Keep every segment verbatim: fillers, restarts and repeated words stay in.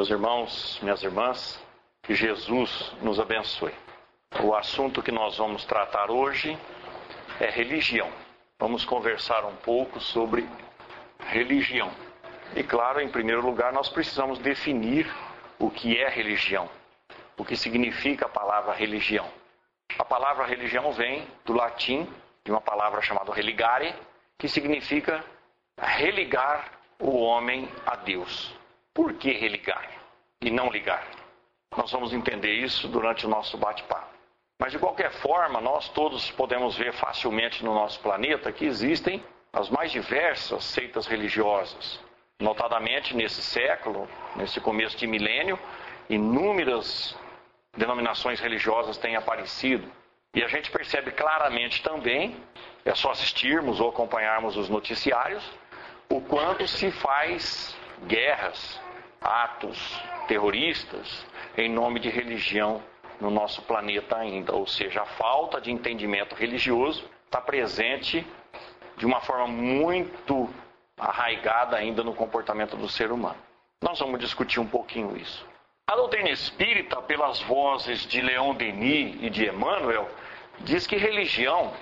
Meus irmãos, minhas irmãs, que Jesus nos abençoe. O assunto que nós vamos tratar hoje é religião. Vamos conversar um pouco sobre religião. E claro, em primeiro lugar, nós precisamos definir o que é religião. O que significa a palavra religião. A palavra religião vem do latim, de uma palavra chamada religare, que significa religar o homem a Deus. Por que religar e não ligar? Nós vamos entender isso durante o nosso bate-papo. Mas de qualquer forma, nós todos podemos ver facilmente no nosso planeta que existem as mais diversas seitas religiosas. Notadamente nesse século, nesse começo de milênio, inúmeras denominações religiosas têm aparecido. E a gente percebe claramente também, é só assistirmos ou acompanharmos os noticiários, o quanto se faz guerras, atos terroristas em nome de religião no nosso planeta ainda. Ou seja, a falta de entendimento religioso está presente de uma forma muito arraigada ainda no comportamento do ser humano. Nós vamos discutir um pouquinho isso. A doutrina espírita, pelas vozes de Leon Denis e de Emmanuel, diz que religião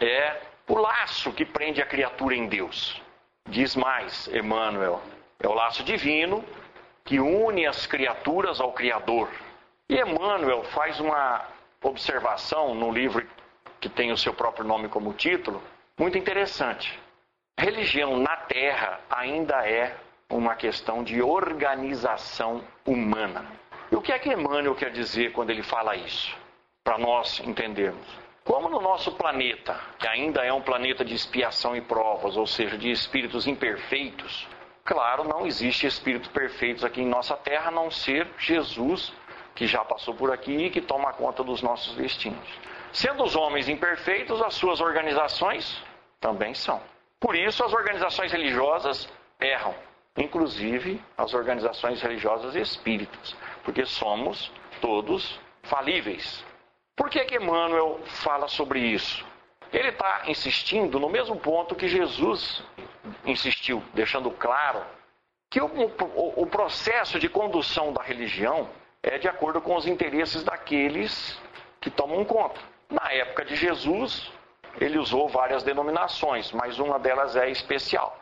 é o laço que prende a criatura em Deus. Diz mais Emmanuel, é o laço divino que une as criaturas ao Criador. E Emmanuel faz uma observação no livro que tem o seu próprio nome como título, muito interessante. Religião na Terra ainda é uma questão de organização humana. E o que é que Emmanuel quer dizer quando ele fala isso? Para nós entendermos. Como no nosso planeta, que ainda é um planeta de expiação e provas, ou seja, de espíritos imperfeitos, claro, não existe espíritos perfeitos aqui em nossa Terra, a não ser Jesus, que já passou por aqui e que toma conta dos nossos destinos. Sendo os homens imperfeitos, as suas organizações também são. Por isso, as organizações religiosas erram, inclusive as organizações religiosas espíritas, porque somos todos falíveis. Por que que Emmanuel fala sobre isso? Ele está insistindo no mesmo ponto que Jesus insistiu, deixando claro que o, o, o processo de condução da religião é de acordo com os interesses daqueles que tomam conta. Na época de Jesus, ele usou várias denominações, mas uma delas é especial.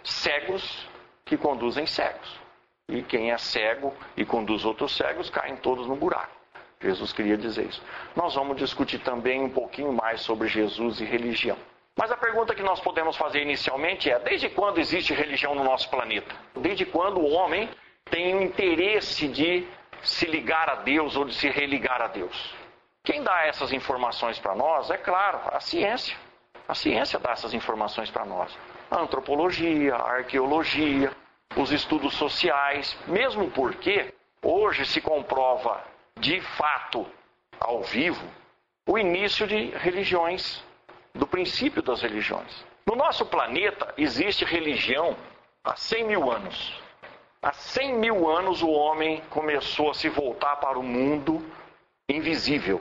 Cegos que conduzem cegos. E quem é cego e conduz outros cegos, caem todos no buraco. Jesus queria dizer isso. Nós vamos discutir também um pouquinho mais sobre Jesus e religião. Mas a pergunta que nós podemos fazer inicialmente é: desde quando existe religião no nosso planeta? Desde quando o homem tem o interesse de se ligar a Deus ou de se religar a Deus? Quem dá essas informações para nós é, claro, a ciência. A ciência dá essas informações para nós. A antropologia, a arqueologia, os estudos sociais, mesmo porque hoje se comprova de fato, ao vivo, o início de religiões, do princípio das religiões. No nosso planeta existe religião há cem mil anos. Há cem mil anos o homem começou a se voltar para o mundo invisível,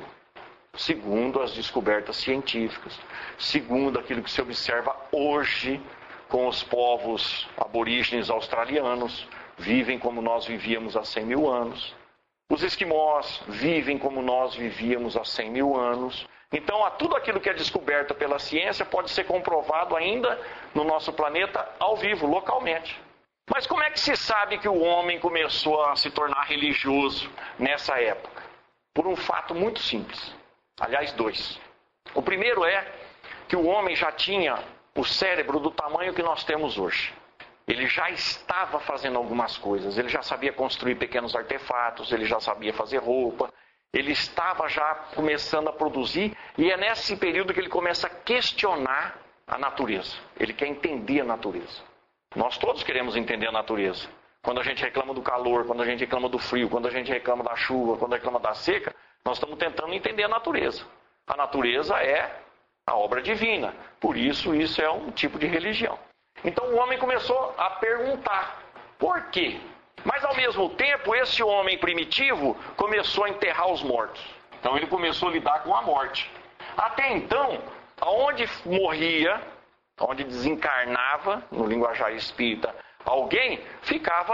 segundo as descobertas científicas, segundo aquilo que se observa hoje com os povos aborígenes australianos, vivem como nós vivíamos há cem mil anos. Os esquimós vivem como nós vivíamos há cem mil anos. Então, tudo aquilo que é descoberto pela ciência pode ser comprovado ainda no nosso planeta ao vivo, localmente. Mas como é que se sabe que o homem começou a se tornar religioso nessa época? Por um fato muito simples. Aliás, dois. O primeiro é que o homem já tinha o cérebro do tamanho que nós temos hoje. Ele já estava fazendo algumas coisas, ele já sabia construir pequenos artefatos, ele já sabia fazer roupa, ele estava já começando a produzir, e é nesse período que ele começa a questionar a natureza. Ele quer entender a natureza. Nós todos queremos entender a natureza. Quando a gente reclama do calor, quando a gente reclama do frio, quando a gente reclama da chuva, quando reclama da seca, nós estamos tentando entender a natureza. A natureza é a obra divina, por isso isso é um tipo de religião. Então o homem começou a perguntar, por quê? Mas ao mesmo tempo, esse homem primitivo começou a enterrar os mortos. Então ele começou a lidar com a morte. Até então, aonde morria, onde desencarnava, no linguajar espírita, alguém, ficava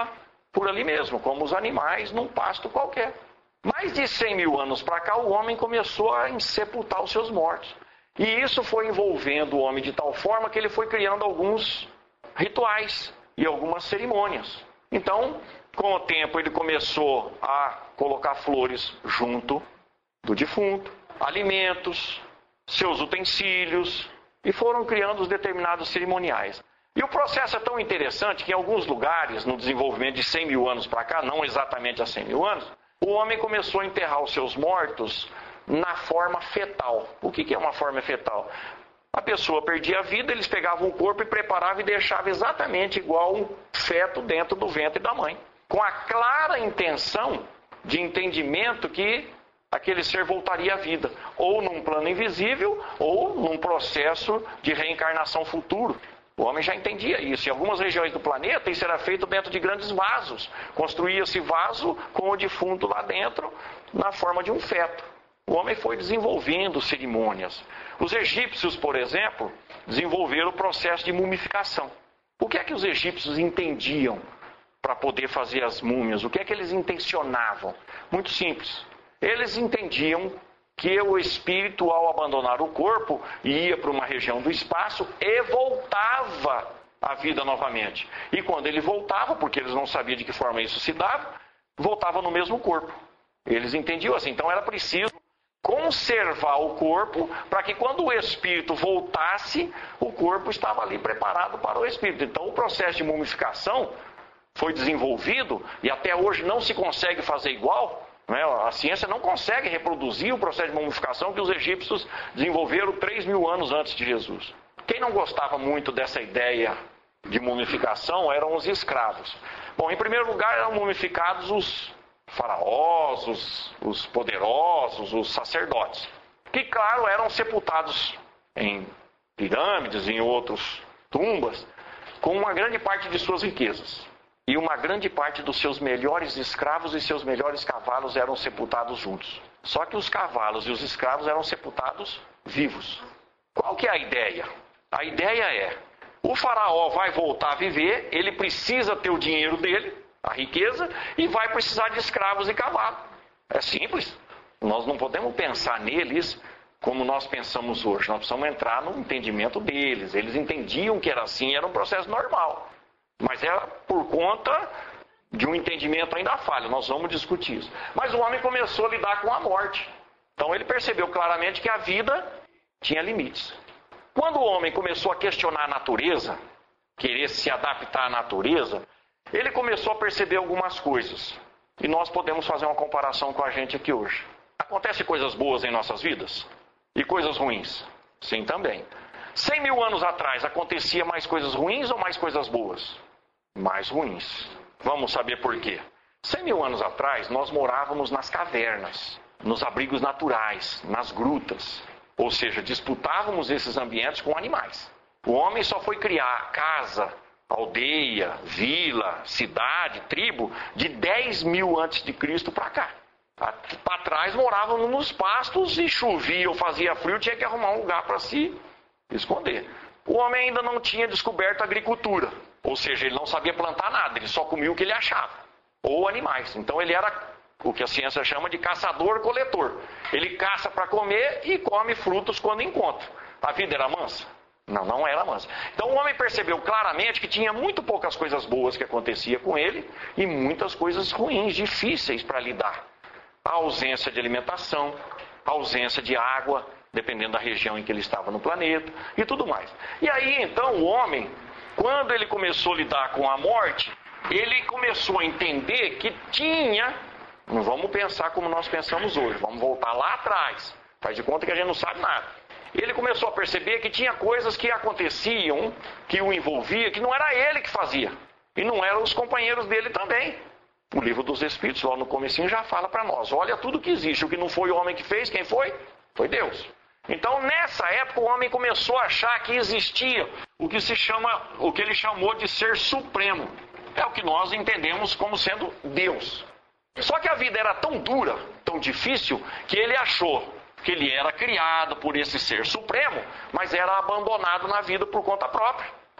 por ali mesmo, como os animais num pasto qualquer. Mais de cem mil anos para cá, o homem começou a sepultar os seus mortos. E isso foi envolvendo o homem de tal forma que ele foi criando alguns rituais e algumas cerimônias. Então, com o tempo, ele começou a colocar flores junto do defunto, alimentos, seus utensílios, e foram criando os determinados cerimoniais. E o processo é tão interessante que em alguns lugares, no desenvolvimento de cem mil anos para cá, não exatamente há cem mil anos, o homem começou a enterrar os seus mortos na forma fetal. O que é uma forma fetal? A pessoa perdia a vida, eles pegavam o corpo e preparavam e deixavam exatamente igual um feto dentro do ventre da mãe, com a clara intenção de entendimento que aquele ser voltaria à vida, ou num plano invisível, ou num processo de reencarnação futuro. O homem já entendia isso. Em algumas regiões do planeta, isso era feito dentro de grandes vasos. Construía-se vaso com o defunto lá dentro, na forma de um feto. O homem foi desenvolvendo cerimônias. Os egípcios, por exemplo, desenvolveram o processo de mumificação. O que é que os egípcios entendiam para poder fazer as múmias? O que é que eles intencionavam? Muito simples. Eles entendiam que o espírito, ao abandonar o corpo, ia para uma região do espaço e voltava à vida novamente. E quando ele voltava, porque eles não sabiam de que forma isso se dava, voltava no mesmo corpo. Eles entendiam assim. Então era preciso conservar o corpo para que quando o espírito voltasse, o corpo estava ali preparado para o espírito. Então o processo de mumificação foi desenvolvido e até hoje não se consegue fazer igual. A ciência não consegue reproduzir o processo de mumificação que os egípcios desenvolveram três mil anos antes de Jesus. Quem não gostava muito dessa ideia de mumificação eram os escravos. Bom, em primeiro lugar eram mumificados os faraós, os, os poderosos, os sacerdotes, que, claro, eram sepultados em pirâmides, em outras tumbas, com uma grande parte de suas riquezas. E uma grande parte dos seus melhores escravos e seus melhores cavalos eram sepultados juntos. Só que os cavalos e os escravos eram sepultados vivos. Qual que é a ideia? A ideia é, o faraó vai voltar a viver, ele precisa ter o dinheiro dele, a riqueza, e vai precisar de escravos e cavalos. É simples. Nós não podemos pensar neles como nós pensamos hoje. Nós precisamos entrar no entendimento deles. Eles entendiam que era assim, era um processo normal. Mas era por conta de um entendimento ainda falho. Nós vamos discutir isso. Mas o homem começou a lidar com a morte. Então ele percebeu claramente que a vida tinha limites. Quando o homem começou a questionar a natureza, querer se adaptar à natureza, ele começou a perceber algumas coisas. E nós podemos fazer uma comparação com a gente aqui hoje. Acontecem coisas boas em nossas vidas? E coisas ruins? Sim, também. Cem mil anos atrás, acontecia mais coisas ruins ou mais coisas boas? Mais ruins. Vamos saber por quê. Cem mil anos atrás, nós morávamos nas cavernas, nos abrigos naturais, nas grutas. Ou seja, disputávamos esses ambientes com animais. O homem só foi criar casa, aldeia, vila, cidade, tribo, de dez mil antes de Cristo para cá. Para trás morávamos nos pastos e chovia ou fazia frio, tinha que arrumar um lugar para se esconder. O homem ainda não tinha descoberto a agricultura. Ou seja, ele não sabia plantar nada, ele só comia o que ele achava. Ou animais. Então ele era o que a ciência chama de caçador-coletor. Ele caça para comer e come frutos quando encontra. A vida era mansa? Não, não era mansa. Então o homem percebeu claramente que tinha muito poucas coisas boas que acontecia com ele e muitas coisas ruins, difíceis para lidar. A ausência de alimentação, a ausência de água, dependendo da região em que ele estava no planeta e tudo mais. E aí então o homem, quando ele começou a lidar com a morte, ele começou a entender que tinha, não vamos pensar como nós pensamos hoje, vamos voltar lá atrás, faz de conta que a gente não sabe nada. Ele começou a perceber que tinha coisas que aconteciam, que o envolvia, que não era ele que fazia, e não eram os companheiros dele também. O livro dos Espíritos, lá no comecinho, já fala para nós, olha tudo que existe, o que não foi o homem que fez, quem foi? Foi Deus. Então, nessa época, o homem começou a achar que existia o que se chama, o que ele chamou de ser supremo. É o que nós entendemos como sendo Deus. Só que a vida era tão dura, tão difícil, que ele achou que ele era criado por esse ser supremo, mas era abandonado na vida por conta própria.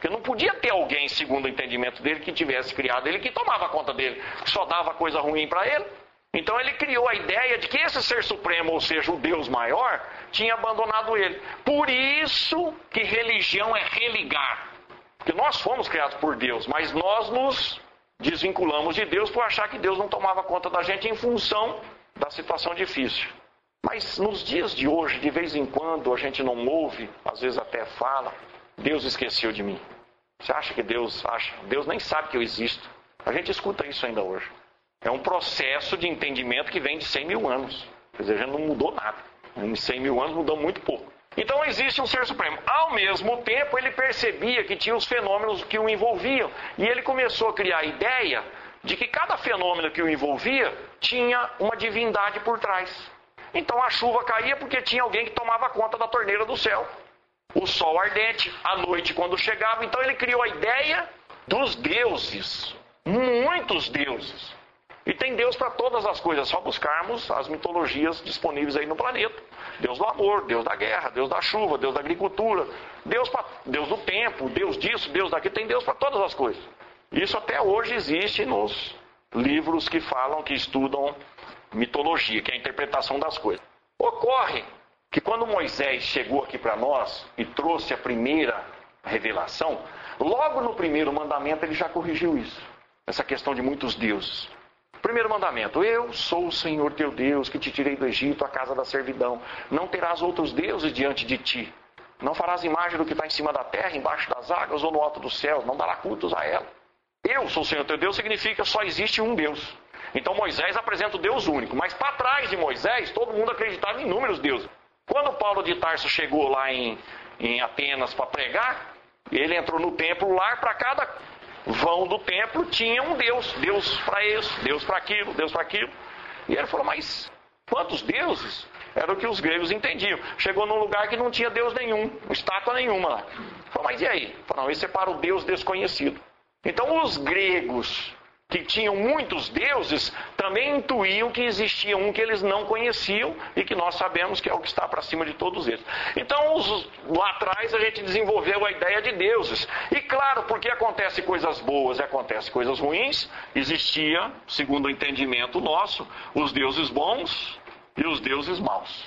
Porque não podia ter alguém, segundo o entendimento dele, que tivesse criado ele, que tomava conta dele, que só dava coisa ruim para ele. Então ele criou a ideia de que esse ser supremo, ou seja, o Deus maior, tinha abandonado ele. Por isso que religião é religar. Porque nós fomos criados por Deus, mas nós nos desvinculamos de Deus por achar que Deus não tomava conta da gente em função da situação difícil. Mas nos dias de hoje, de vez em quando, a gente não ouve, às vezes até fala, Deus esqueceu de mim. Você acha que Deus acha? Deus nem sabe que eu existo. A gente escuta isso ainda hoje. É um processo de entendimento que vem de cem mil anos. Quer dizer, a gente não mudou nada. Em cem mil anos mudou muito pouco. Então existe um ser supremo. Ao mesmo tempo, ele percebia que tinha os fenômenos que o envolviam. E ele começou a criar a ideia de que cada fenômeno que o envolvia tinha uma divindade por trás. Então a chuva caía porque tinha alguém que tomava conta da torneira do céu. O sol ardente, a noite quando chegava. Então ele criou a ideia dos deuses. Muitos deuses. E tem Deus para todas as coisas, é só buscarmos as mitologias disponíveis aí no planeta. Deus do amor, Deus da guerra, Deus da chuva, Deus da agricultura, Deus, pra, Deus do tempo, Deus disso, Deus daquilo, tem Deus para todas as coisas. Isso até hoje existe nos livros que falam, que estudam mitologia, que é a interpretação das coisas. Ocorre que quando Moisés chegou aqui para nós e trouxe a primeira revelação, logo no primeiro mandamento ele já corrigiu isso. Essa questão de muitos deuses. Primeiro mandamento, eu sou o Senhor teu Deus, que te tirei do Egito, a casa da servidão. Não terás outros deuses diante de ti. Não farás imagem do que está em cima da terra, embaixo das águas ou no alto dos céus. Não dará cultos a ela. Eu sou o Senhor teu Deus significa só existe um Deus. Então Moisés apresenta o Deus único. Mas para trás de Moisés, todo mundo acreditava em inúmeros deuses. Quando Paulo de Tarso chegou lá em, em Atenas para pregar, ele entrou no templo lá, para cada vão do templo tinha um Deus. Deus para isso, Deus para aquilo, Deus para aquilo. E ele falou, mas quantos deuses? Era o que os gregos entendiam. Chegou num lugar que não tinha Deus nenhum, estátua nenhuma lá. Falou, mas e aí? Falou, não, esse é para o Deus desconhecido. Então os gregos, que tinham muitos deuses, também intuíam que existia um que eles não conheciam e que nós sabemos que é o que está para cima de todos eles. Então, os, lá atrás, a gente desenvolveu a ideia de deuses. E claro, porque acontecem coisas boas e acontecem coisas ruins, existia, segundo o entendimento nosso, os deuses bons e os deuses maus.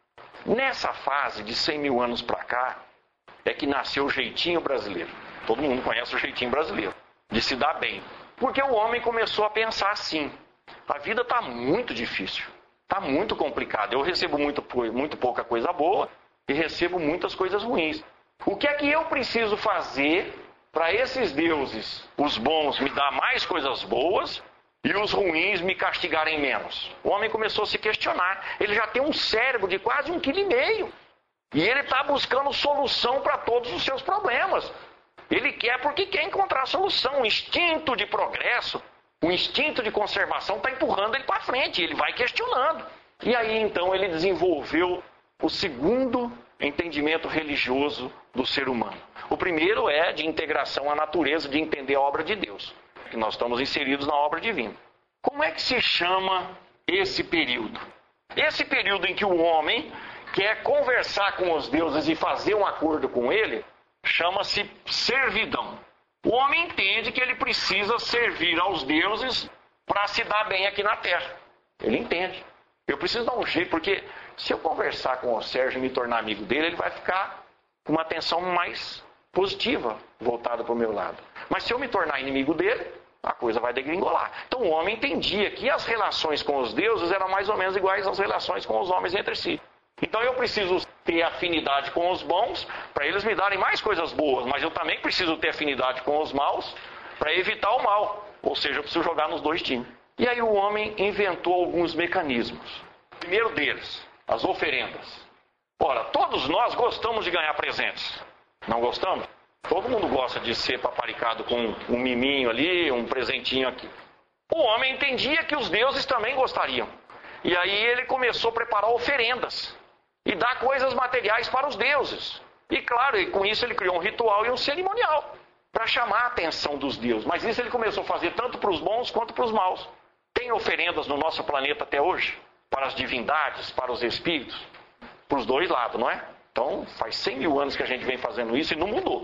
Nessa fase de cem mil anos para cá, é que nasceu o jeitinho brasileiro. Todo mundo conhece o jeitinho brasileiro, de se dar bem. Porque o homem começou a pensar assim, a vida está muito difícil, está muito complicada. Eu recebo muito, muito pouca coisa boa e recebo muitas coisas ruins. O que é que eu preciso fazer para esses deuses, os bons, me dar mais coisas boas e os ruins me castigarem menos? O homem começou a se questionar. Ele já tem um cérebro de quase um quilo e meio. E ele está buscando solução para todos os seus problemas. Ele quer porque quer encontrar solução. O instinto de progresso, o instinto de conservação está empurrando ele para frente. Ele vai questionando. E aí então ele desenvolveu o segundo entendimento religioso do ser humano. O primeiro é de integração à natureza, de entender a obra de Deus. Que nós estamos inseridos na obra divina. Como é que se chama esse período? Esse período em que o homem quer conversar com os deuses e fazer um acordo com ele, chama-se servidão. O homem entende que ele precisa servir aos deuses para se dar bem aqui na terra. Ele entende. Eu preciso dar um jeito, porque se eu conversar com o Sérgio e me tornar amigo dele, ele vai ficar com uma atenção mais positiva voltada para o meu lado. Mas se eu me tornar inimigo dele, a coisa vai degringolar. Então o homem entendia que as relações com os deuses eram mais ou menos iguais às relações com os homens entre si. Então eu preciso ter afinidade com os bons para eles me darem mais coisas boas, mas eu também preciso ter afinidade com os maus para evitar o mal. Ou seja, eu preciso jogar nos dois times. E aí o homem inventou alguns mecanismos. O primeiro deles, as oferendas. Ora, todos nós gostamos de ganhar presentes. Não gostamos? Todo mundo gosta de ser paparicado com um miminho ali, um presentinho aqui. O homem entendia que os deuses também gostariam. E aí ele começou a preparar oferendas e dar coisas materiais para os deuses. E claro, e com isso ele criou um ritual e um cerimonial para chamar a atenção dos deuses. Mas isso ele começou a fazer tanto para os bons quanto para os maus. Tem oferendas no nosso planeta até hoje? Para as divindades, para os espíritos? Para os dois lados, não é? Então faz cem mil anos que a gente vem fazendo isso e não mudou.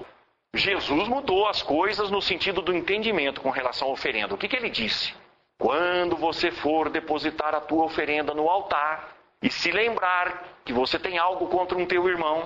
Jesus mudou as coisas no sentido do entendimento com relação à oferenda. O que, que ele disse? Quando você for depositar a tua oferenda no altar e se lembrar que você tem algo contra um teu irmão,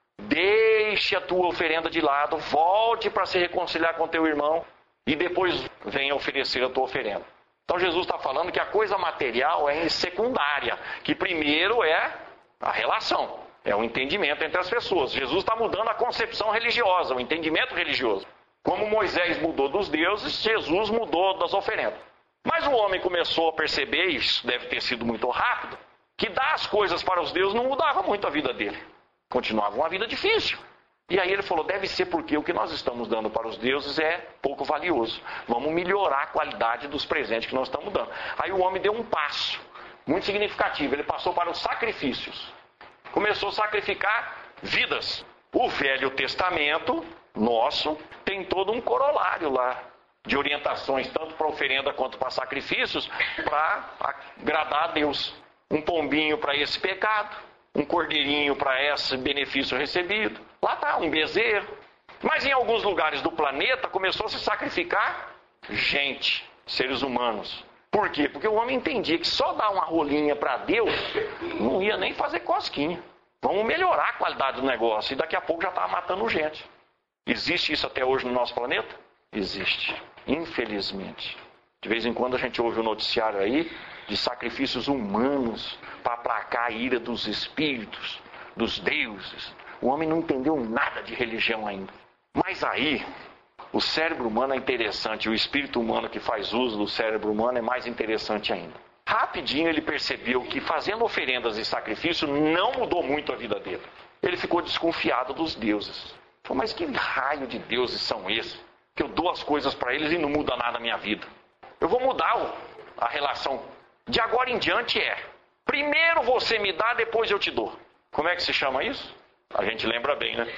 deixe a tua oferenda de lado, volte para se reconciliar com teu irmão e depois venha oferecer a tua oferenda. Então Jesus está falando que a coisa material é secundária, que primeiro é a relação, é o entendimento entre as pessoas. Jesus está mudando a concepção religiosa, o entendimento religioso. Como Moisés mudou dos deuses, Jesus mudou das oferendas. Mas o homem começou a perceber, isso deve ter sido muito rápido, que dar as coisas para os deuses não mudava muito a vida dele. Continuava uma vida difícil. E aí ele falou, deve ser porque o que nós estamos dando para os deuses é pouco valioso. Vamos melhorar a qualidade dos presentes que nós estamos dando. Aí o homem deu um passo muito significativo. Ele passou para os sacrifícios. Começou a sacrificar vidas. O Velho Testamento nosso tem todo um corolário lá de orientações, tanto para oferenda quanto para sacrifícios, para agradar a Deus. Um pombinho para esse pecado, um cordeirinho para esse benefício recebido. Lá está, um bezerro. Mas em alguns lugares do planeta começou a se sacrificar gente, seres humanos. Por quê? Porque o homem entendia que só dar uma rolinha para Deus não ia nem fazer cosquinha. Vamos melhorar a qualidade do negócio. E daqui a pouco já estava matando gente. Existe isso até hoje no nosso planeta? Existe. Infelizmente. De vez em quando a gente ouve o um noticiário aí de sacrifícios humanos para aplacar a ira dos espíritos, dos deuses. O homem não entendeu nada de religião ainda. Mas aí, o cérebro humano é interessante. O espírito humano que faz uso do cérebro humano é mais interessante ainda. Rapidinho ele percebeu que fazendo oferendas e sacrifício não mudou muito a vida dele. Ele ficou desconfiado dos deuses. Falou, mas que raio de deuses são esses? Que eu dou as coisas para eles e não muda nada na minha vida. Eu vou mudar a relação. De agora em diante é, primeiro você me dá, depois eu te dou. Como é que se chama isso? A gente lembra bem, né?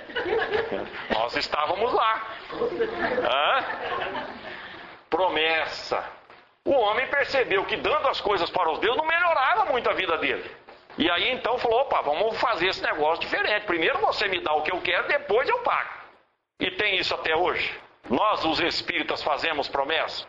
Nós estávamos lá. Hã? Promessa. O homem percebeu que dando as coisas para os deuses não melhorava muito a vida dele. E aí então falou, opa, vamos fazer esse negócio diferente. Primeiro você me dá o que eu quero, depois eu pago. E tem isso até hoje. Nós, os espíritas, fazemos promessa?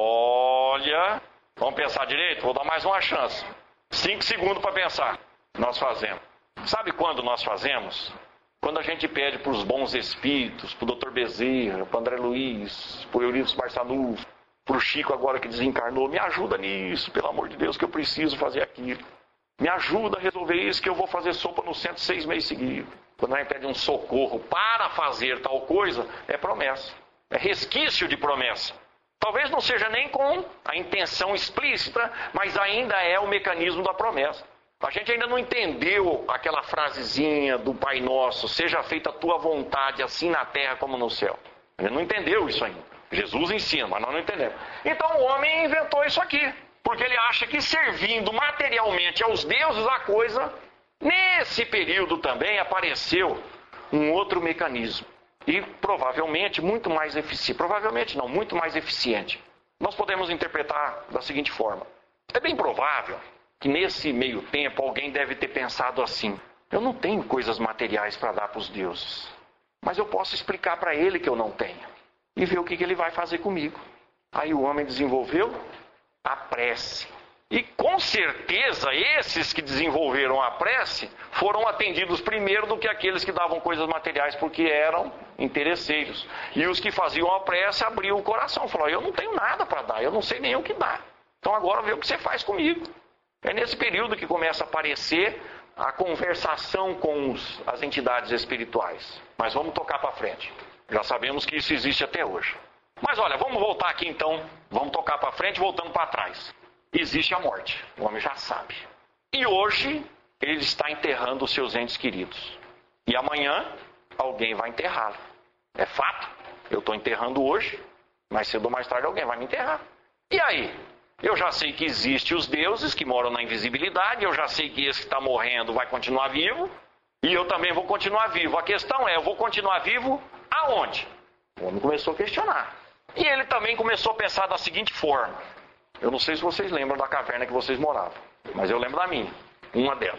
Olha, vamos pensar direito? Vou dar mais uma chance. Cinco segundos para pensar. Nós fazemos. Sabe quando nós fazemos? Quando a gente pede para os bons espíritos, para o doutor Bezerra, para o André Luiz, para o Euridice Barçanufo, para o Chico agora que desencarnou, me ajuda nisso, pelo amor de Deus, que eu preciso fazer aquilo. Me ajuda a resolver isso, que eu vou fazer sopa no centro seis meses seguidos. Quando a gente pede um socorro para fazer tal coisa, é promessa. É resquício de promessa. Talvez não seja nem com a intenção explícita, mas ainda é o mecanismo da promessa. A gente ainda não entendeu aquela frasezinha do Pai Nosso, seja feita a tua vontade, assim na terra como no céu. A gente não entendeu isso ainda. Jesus ensina, mas nós não entendemos. Então o homem inventou isso aqui, porque ele acha que servindo materialmente aos deuses a coisa, nesse período também apareceu um outro mecanismo. E provavelmente muito mais eficiente. Provavelmente não, muito mais eficiente. Nós podemos interpretar da seguinte forma. É bem provável que nesse meio tempo alguém deve ter pensado assim. Eu não tenho coisas materiais para dar para os deuses. Mas eu posso explicar para ele que eu não tenho. E ver o que ele vai fazer comigo. Aí o homem desenvolveu a prece. E com certeza esses que desenvolveram a prece foram atendidos primeiro do que aqueles que davam coisas materiais porque eram interesseiros. E os que faziam a prece abriam o coração. Falaram, eu não tenho nada para dar, eu não sei nem o que dar. Então agora vê o que você faz comigo. É nesse período que começa a aparecer a conversação com os, as entidades espirituais. Mas vamos tocar para frente. Já sabemos que isso existe até hoje. Mas olha, vamos voltar aqui então. Vamos tocar para frente voltando para trás. Existe a morte. O homem já sabe. E hoje ele está enterrando os seus entes queridos. E amanhã alguém vai enterrá-lo. É fato. Eu estou enterrando hoje. Mais cedo ou mais tarde alguém vai me enterrar. E aí? Eu já sei que existem os deuses que moram na invisibilidade. Eu já sei que esse que está morrendo vai continuar vivo. E eu também vou continuar vivo. A questão é, eu vou continuar vivo aonde? O homem começou a questionar. E ele também começou a pensar da seguinte forma. Eu não sei se vocês lembram da caverna que vocês moravam. Mas eu lembro da minha. Uma delas.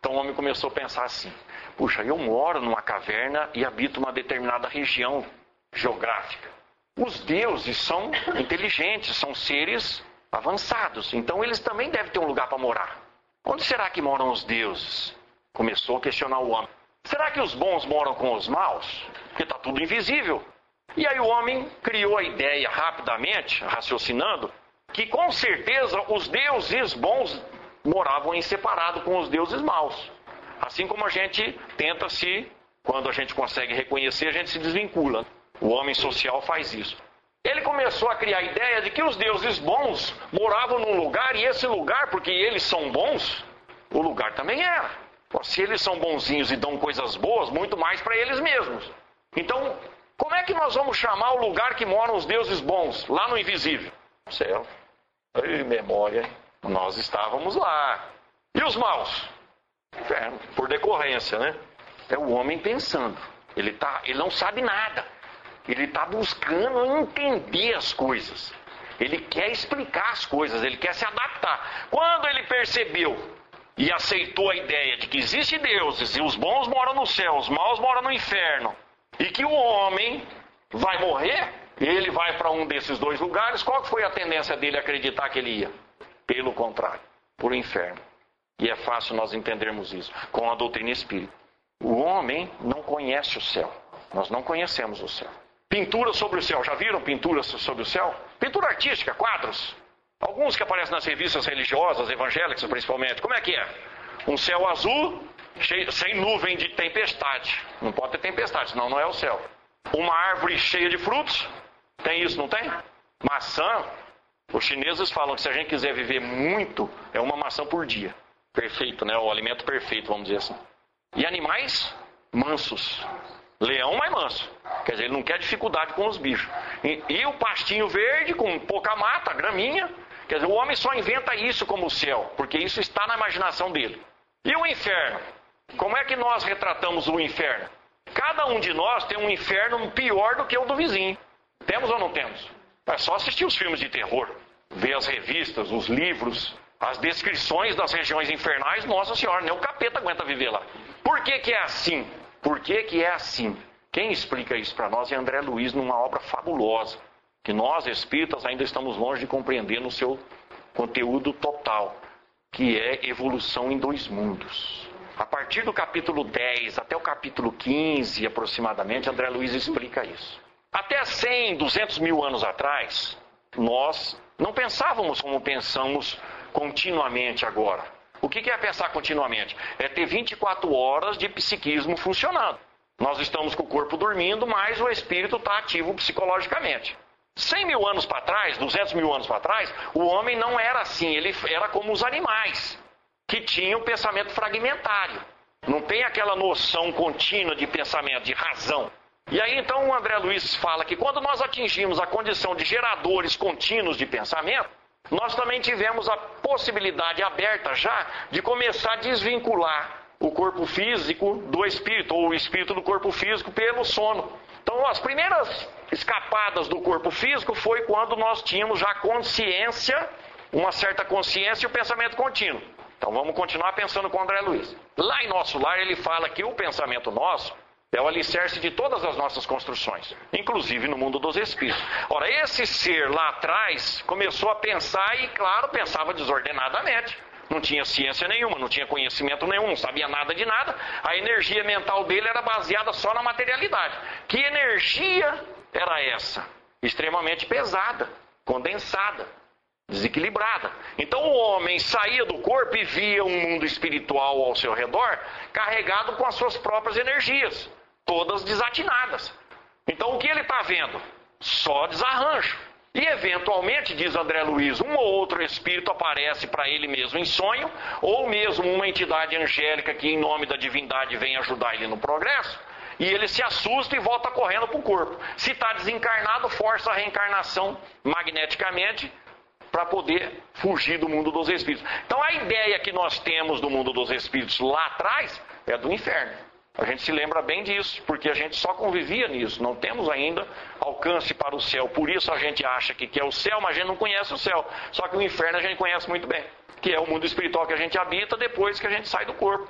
Então o homem começou a pensar assim: puxa, eu moro numa caverna e habito uma determinada região geográfica. Os deuses são inteligentes, são seres avançados, então eles também devem ter um lugar para morar. Onde será que moram os deuses? Começou a questionar o homem. Será que os bons moram com os maus? Porque está tudo invisível. E aí o homem criou a ideia rapidamente, raciocinando, que com certeza os deuses bons moravam em separado com os deuses maus. Assim como a gente tenta se, quando a gente consegue reconhecer, a gente se desvincula. O homem social faz isso. Ele começou a criar a ideia de que os deuses bons moravam num lugar, e esse lugar, porque eles são bons, o lugar também era. Se eles são bonzinhos e dão coisas boas, muito mais para eles mesmos. Então, como é que nós vamos chamar o lugar que moram os deuses bons, lá no invisível? Céu. Ai, memória, hein? Nós estávamos lá. E os maus? Inferno. Por decorrência, né? É o homem pensando. Ele, tá, ele não sabe nada. Ele está buscando entender as coisas. Ele quer explicar as coisas, ele quer se adaptar. Quando ele percebeu e aceitou a ideia de que existem deuses e os bons moram no céu, os maus moram no inferno, e que o homem vai morrer, ele vai para um desses dois lugares, qual foi a tendência dele a acreditar que ele ia? Pelo contrário, para o inferno. E é fácil nós entendermos isso com a doutrina espírita. O homem não conhece o céu. Nós não conhecemos o céu. Pintura sobre o céu. Já viram pinturas sobre o céu? Pintura artística, quadros. Alguns que aparecem nas revistas religiosas, evangélicas principalmente. Como é que é? Um céu azul, cheio, sem nuvem de tempestade. Não pode ter tempestade, senão não é o céu. Uma árvore cheia de frutos. Tem isso, não tem? Maçã. Os chineses falam que se a gente quiser viver muito, é uma maçã por dia. Perfeito, né? O alimento perfeito, vamos dizer assim. E animais mansos. Leão mais manso. Quer dizer, ele não quer dificuldade com os bichos. E, e o pastinho verde, com pouca mata, graminha. Quer dizer, o homem só inventa isso como o céu, porque isso está na imaginação dele. E o inferno? Como é que nós retratamos o inferno? Cada um de nós tem um inferno pior do que o do vizinho. Temos ou não temos? É só assistir os filmes de terror, ver as revistas, os livros, as descrições das regiões infernais. Nossa Senhora, nem o capeta aguenta viver lá. Por que que é assim? Por que que é assim? Quem explica isso para nós é André Luiz, numa obra fabulosa, que nós, espíritas, ainda estamos longe de compreender no seu conteúdo total, que é Evolução em Dois Mundos. A partir do capítulo dez até o capítulo quinze, aproximadamente, André Luiz explica isso. Até cem, duzentos mil anos atrás, nós não pensávamos como pensamos continuamente agora. O que é pensar continuamente? É ter vinte e quatro horas de psiquismo funcionando. Nós estamos com o corpo dormindo, mas o espírito está ativo psicologicamente. cem mil anos para trás, duzentos mil anos para trás, o homem não era assim. Ele era como os animais, que tinham pensamento fragmentário. Não tem aquela noção contínua de pensamento, de razão. E aí então o André Luiz fala que quando nós atingimos a condição de geradores contínuos de pensamento, nós também tivemos a possibilidade aberta já de começar a desvincular o corpo físico do espírito, ou o espírito do corpo físico pelo sono. Então as primeiras escapadas do corpo físico foi quando nós tínhamos já consciência, uma certa consciência e o pensamento contínuo. Então vamos continuar pensando com o André Luiz. Lá em Nosso Lar ele fala que o pensamento nosso é o alicerce de todas as nossas construções, inclusive no mundo dos espíritos. Ora, esse ser lá atrás começou a pensar e, claro, pensava desordenadamente. Não tinha ciência nenhuma, não tinha conhecimento nenhum, não sabia nada de nada. A energia mental dele era baseada só na materialidade. Que energia era essa? Extremamente pesada, condensada, desequilibrada. Então o homem saía do corpo e via um mundo espiritual ao seu redor carregado com as suas próprias energias, todas desatinadas. Então o que ele está vendo? Só desarranjo. E eventualmente, diz André Luiz, um ou outro espírito aparece para ele mesmo em sonho, ou mesmo uma entidade angélica que em nome da divindade vem ajudar ele no progresso, e ele se assusta e volta correndo para o corpo. Se está desencarnado, força a reencarnação magneticamente para poder fugir do mundo dos espíritos. Então a ideia que nós temos do mundo dos espíritos lá atrás é do inferno. A gente se lembra bem disso, porque a gente só convivia nisso. Não temos ainda alcance para o céu. Por isso a gente acha que quer o céu, mas a gente não conhece o céu. Só que o inferno a gente conhece muito bem, que é o mundo espiritual que a gente habita depois que a gente sai do corpo.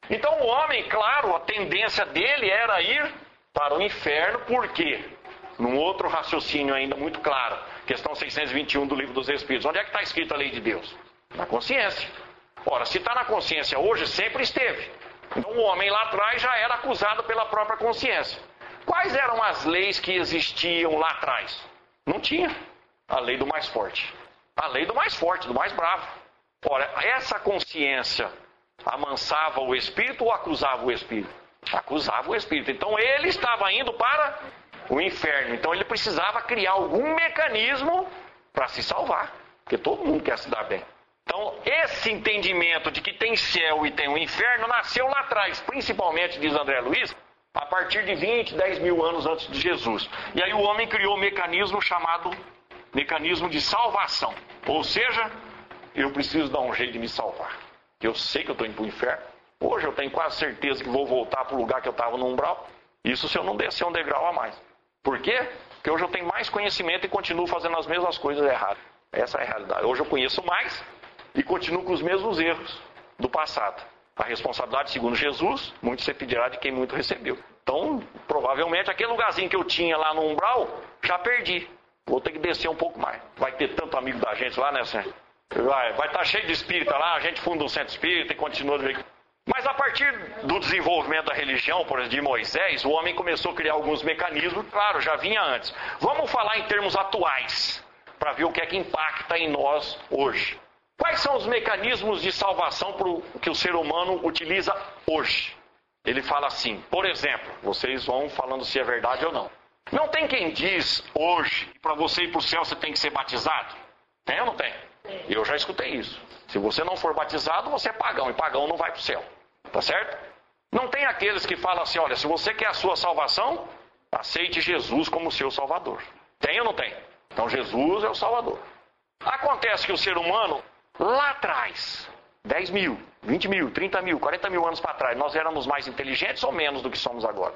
Então o homem, claro, a tendência dele era ir para o inferno, por quê? Num outro raciocínio ainda muito claro, questão seiscentos e vinte e um do Livro dos Espíritos. Onde é que está escrita a lei de Deus? Na consciência. Ora, se está na consciência hoje, sempre esteve. Então o homem lá atrás já era acusado pela própria consciência. Quais eram as leis que existiam lá atrás? Não tinha. A lei do mais forte. A lei do mais forte, do mais bravo. Ora, essa consciência amansava o espírito ou acusava o espírito? Acusava o espírito. Então ele estava indo para o inferno. Então ele precisava criar algum mecanismo para se salvar. Porque todo mundo quer se dar bem. Então esse entendimento de que tem céu e tem o inferno nasceu lá atrás. Principalmente, diz André Luiz, a partir de vinte, dez mil anos antes de Jesus. E aí o homem criou um mecanismo chamado mecanismo de salvação. Ou seja, eu preciso dar um jeito de me salvar. Eu sei que eu estou indo para o inferno. Hoje eu tenho quase certeza que vou voltar para o lugar que eu estava no umbral. Isso se eu não descer um degrau a mais. Por quê? Porque hoje eu tenho mais conhecimento e continuo fazendo as mesmas coisas erradas. Essa é a realidade. Hoje eu conheço mais e continuo com os mesmos erros do passado. A responsabilidade, segundo Jesus, muito se pedirá de quem muito recebeu. Então, provavelmente, aquele lugarzinho que eu tinha lá no umbral, já perdi. Vou ter que descer um pouco mais. Vai ter tanto amigo da gente lá, né, Sérgio? Vai, vai estar cheio de espírita lá, a gente funda um centro espírita e continua do jeito. Mas a partir do desenvolvimento da religião, por exemplo, de Moisés, o homem começou a criar alguns mecanismos, claro, já vinha antes. Vamos falar em termos atuais, para ver o que é que impacta em nós hoje. Quais são os mecanismos de salvação que o ser humano utiliza hoje? Ele fala assim, por exemplo, vocês vão falando se é verdade ou não. Não tem quem diz hoje que para você ir para o céu você tem que ser batizado? Tem ou não tem? Eu já escutei isso. Se você não for batizado, você é pagão, e pagão não vai para o céu. Tá certo? Não tem aqueles que falam assim, olha, se você quer a sua salvação, aceite Jesus como seu salvador. Tem ou não tem? Então Jesus é o salvador. Acontece que o ser humano, lá atrás, dez mil, vinte mil, trinta mil, quarenta mil anos para trás, nós éramos mais inteligentes ou menos do que somos agora?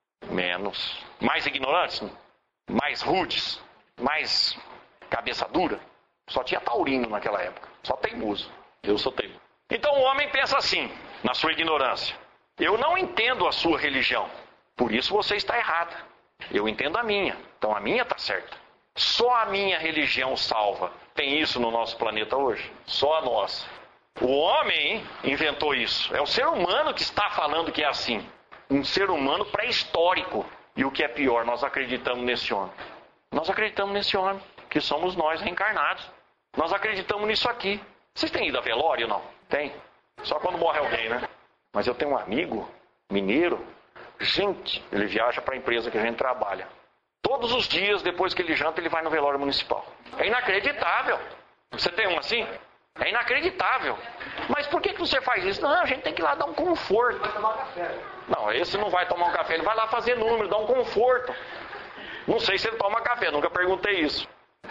Menos. Mais ignorantes? Mais rudes? Mais cabeça dura? Só tinha taurino naquela época. Só teimoso. Eu sou teimoso. Então o homem pensa assim, na sua ignorância. Eu não entendo a sua religião. Por isso você está errada. Eu entendo a minha. Então a minha está certa. Só a minha religião salva. Tem isso no nosso planeta hoje? Só a nossa. O homem inventou isso. É o ser humano que está falando que é assim. Um ser humano pré-histórico. E o que é pior, nós acreditamos nesse homem. Nós acreditamos nesse homem, que somos nós reencarnados. Nós acreditamos nisso aqui. Vocês têm ido a velório ou não? Tem. Só quando morre alguém, né? Mas eu tenho um amigo mineiro. Gente, ele viaja para a empresa que a gente trabalha. Todos os dias, depois que ele janta, ele vai no velório municipal. É inacreditável. Você tem um assim? É inacreditável. Mas por que que você faz isso? Não, a gente tem que ir lá dar um conforto. Vai tomar café. Não, esse não vai tomar um café. Ele vai lá fazer número, dar um conforto. Não sei se ele toma café, nunca perguntei isso.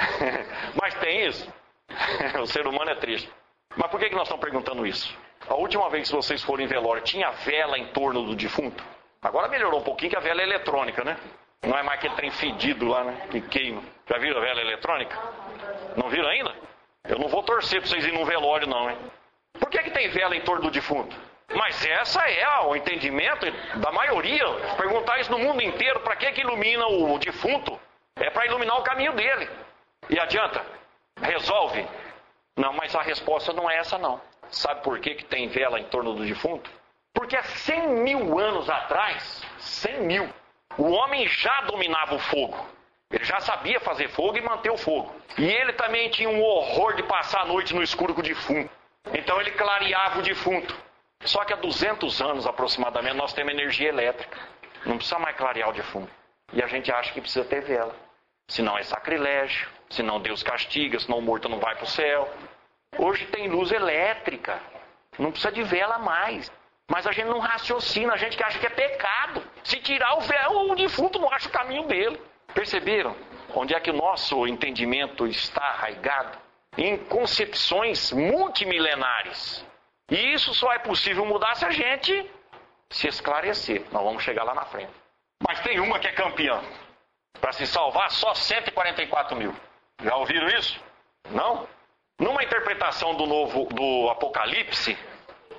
Mas tem isso. O ser humano é triste. Mas por que que nós estamos perguntando isso? A última vez que vocês foram em velório, tinha vela em torno do defunto? Agora melhorou um pouquinho que a vela é eletrônica, né? Não é mais aquele trem fedido lá, né? Que queima. Já viram a vela eletrônica? Não viram ainda? Eu não vou torcer para vocês irem num velório, não, hein? Por que que tem vela em torno do defunto? Mas essa é o entendimento da maioria. Perguntar isso no mundo inteiro, para que que ilumina o defunto? É para iluminar o caminho dele. E adianta? Resolve? Não, mas a resposta não é essa, não. Sabe por que que tem vela em torno do defunto? Porque há cem mil anos atrás, cem mil, o homem já dominava o fogo. Ele já sabia fazer fogo e manter o fogo. E ele também tinha um horror de passar a noite no escuro com o defunto. Então ele clareava o defunto. Só que há duzentos anos aproximadamente nós temos energia elétrica. Não precisa mais clarear o defunto. E a gente acha que precisa ter vela. Senão é sacrilégio. Senão Deus castiga. Senão o morto não vai para o céu. Hoje tem luz elétrica. Não precisa de vela mais. Mas a gente não raciocina. A gente que acha que é pecado. Se tirar o véu, o defunto não acha o caminho dele. Perceberam? Onde é que o nosso entendimento está arraigado? Em concepções multimilenares. E isso só é possível mudar se a gente se esclarecer. Nós vamos chegar lá na frente. Mas tem uma que é campeã. Para se salvar, só cento e quarenta e quatro mil. Já ouviram isso? Não? Numa interpretação do novo do Apocalipse,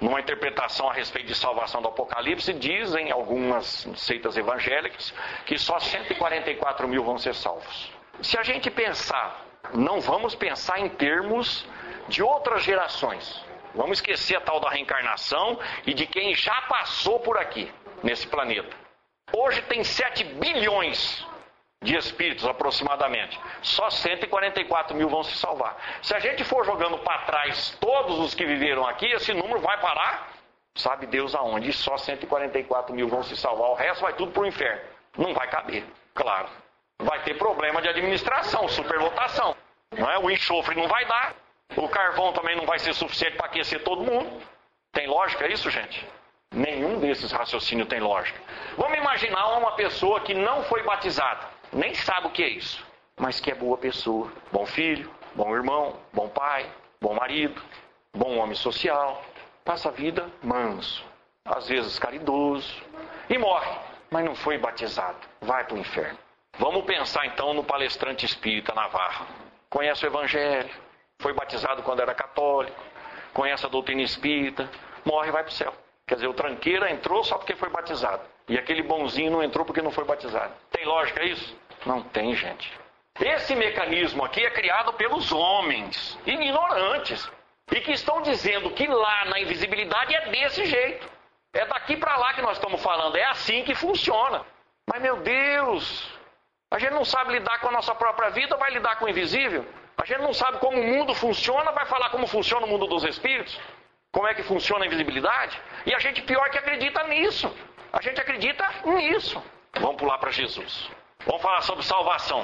Numa interpretação a respeito de salvação do Apocalipse, dizem algumas seitas evangélicas que só cento e quarenta e quatro mil vão ser salvos. Se a gente pensar, não vamos pensar em termos de outras gerações. Vamos esquecer a tal da reencarnação e de quem já passou por aqui, nesse planeta. Hoje tem sete bilhões de espíritos aproximadamente. Só cento e quarenta e quatro mil vão se salvar. Se a gente for jogando para trás todos os que viveram aqui, esse número vai parar, sabe Deus aonde. E só cento e quarenta e quatro mil vão se salvar. O resto vai tudo para o inferno. Não vai caber, claro. Vai ter problema de administração, superlotação. Não é? O enxofre não vai dar. O carvão também não vai ser suficiente para aquecer todo mundo. Tem lógica isso, gente? Nenhum desses raciocínios tem lógica. Vamos imaginar uma pessoa que não foi batizada. Nem sabe o que é isso, mas que é boa pessoa, bom filho, bom irmão, bom pai, bom marido, bom homem social, passa a vida manso, às vezes caridoso, e morre, mas não foi batizado, vai para o inferno. Vamos pensar então no palestrante espírita Navarro. Conhece o Evangelho, foi batizado quando era católico, conhece a doutrina espírita, morre e vai para o céu. Quer dizer, o tranqueira entrou só porque foi batizado. E aquele bonzinho não entrou porque não foi batizado. Tem lógica isso? Não tem, gente. Esse mecanismo aqui é criado pelos homens ignorantes. E que estão dizendo que lá na invisibilidade é desse jeito. É daqui para lá que nós estamos falando. É assim que funciona. Mas, meu Deus, a gente não sabe lidar com a nossa própria vida, vai lidar com o invisível? A gente não sabe como o mundo funciona, vai falar como funciona o mundo dos espíritos? Como é que funciona a invisibilidade? E a gente pior que acredita nisso. A gente acredita nisso. Vamos pular para Jesus. Vamos falar sobre salvação.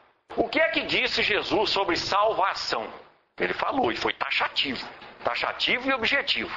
O que é que disse Jesus sobre salvação? Ele falou, e foi taxativo. Taxativo e objetivo.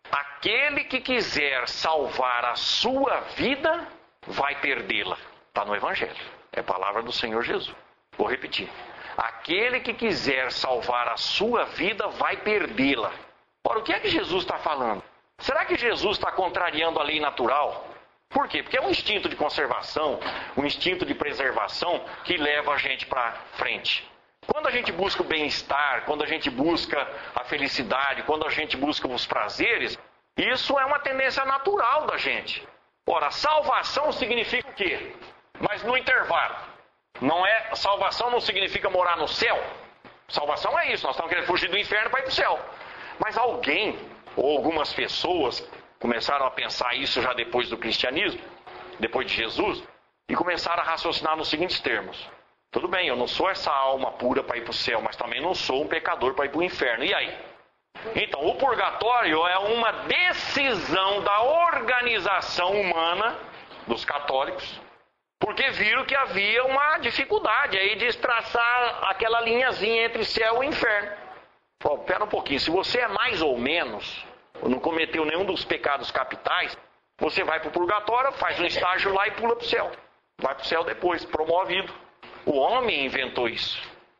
Aquele que quiser salvar a sua vida, vai perdê-la. Está no Evangelho. É a palavra do Senhor Jesus. Vou repetir. Aquele que quiser salvar a sua vida, vai perdê-la. Ora, o que é que Jesus está falando? Será que Jesus está contrariando a lei natural? Por quê? Porque é um instinto de conservação, um instinto de preservação que leva a gente para frente. Quando a gente busca o bem-estar, quando a gente busca a felicidade, quando a gente busca os prazeres, isso é uma tendência natural da gente. Ora, salvação significa o quê? Mas no intervalo. Não é, salvação não significa morar no céu. Salvação é isso, nós estamos querendo fugir do inferno para ir para o céu. Mas alguém, ou algumas pessoas, começaram a pensar isso já depois do cristianismo, depois de Jesus, e começaram a raciocinar nos seguintes termos. Tudo bem, eu não sou essa alma pura para ir para o céu, mas também não sou um pecador para ir para o inferno. E aí? Então, o purgatório é uma decisão da organização humana, dos católicos, porque viram que havia uma dificuldade aí de traçar aquela linhazinha entre céu e inferno. Pô, pera um pouquinho, se você é mais ou menos, ou não cometeu nenhum dos pecados capitais, você vai para o purgatório, faz um estágio lá e pula para o céu. Vai para o céu depois, promovido. O homem inventou isso.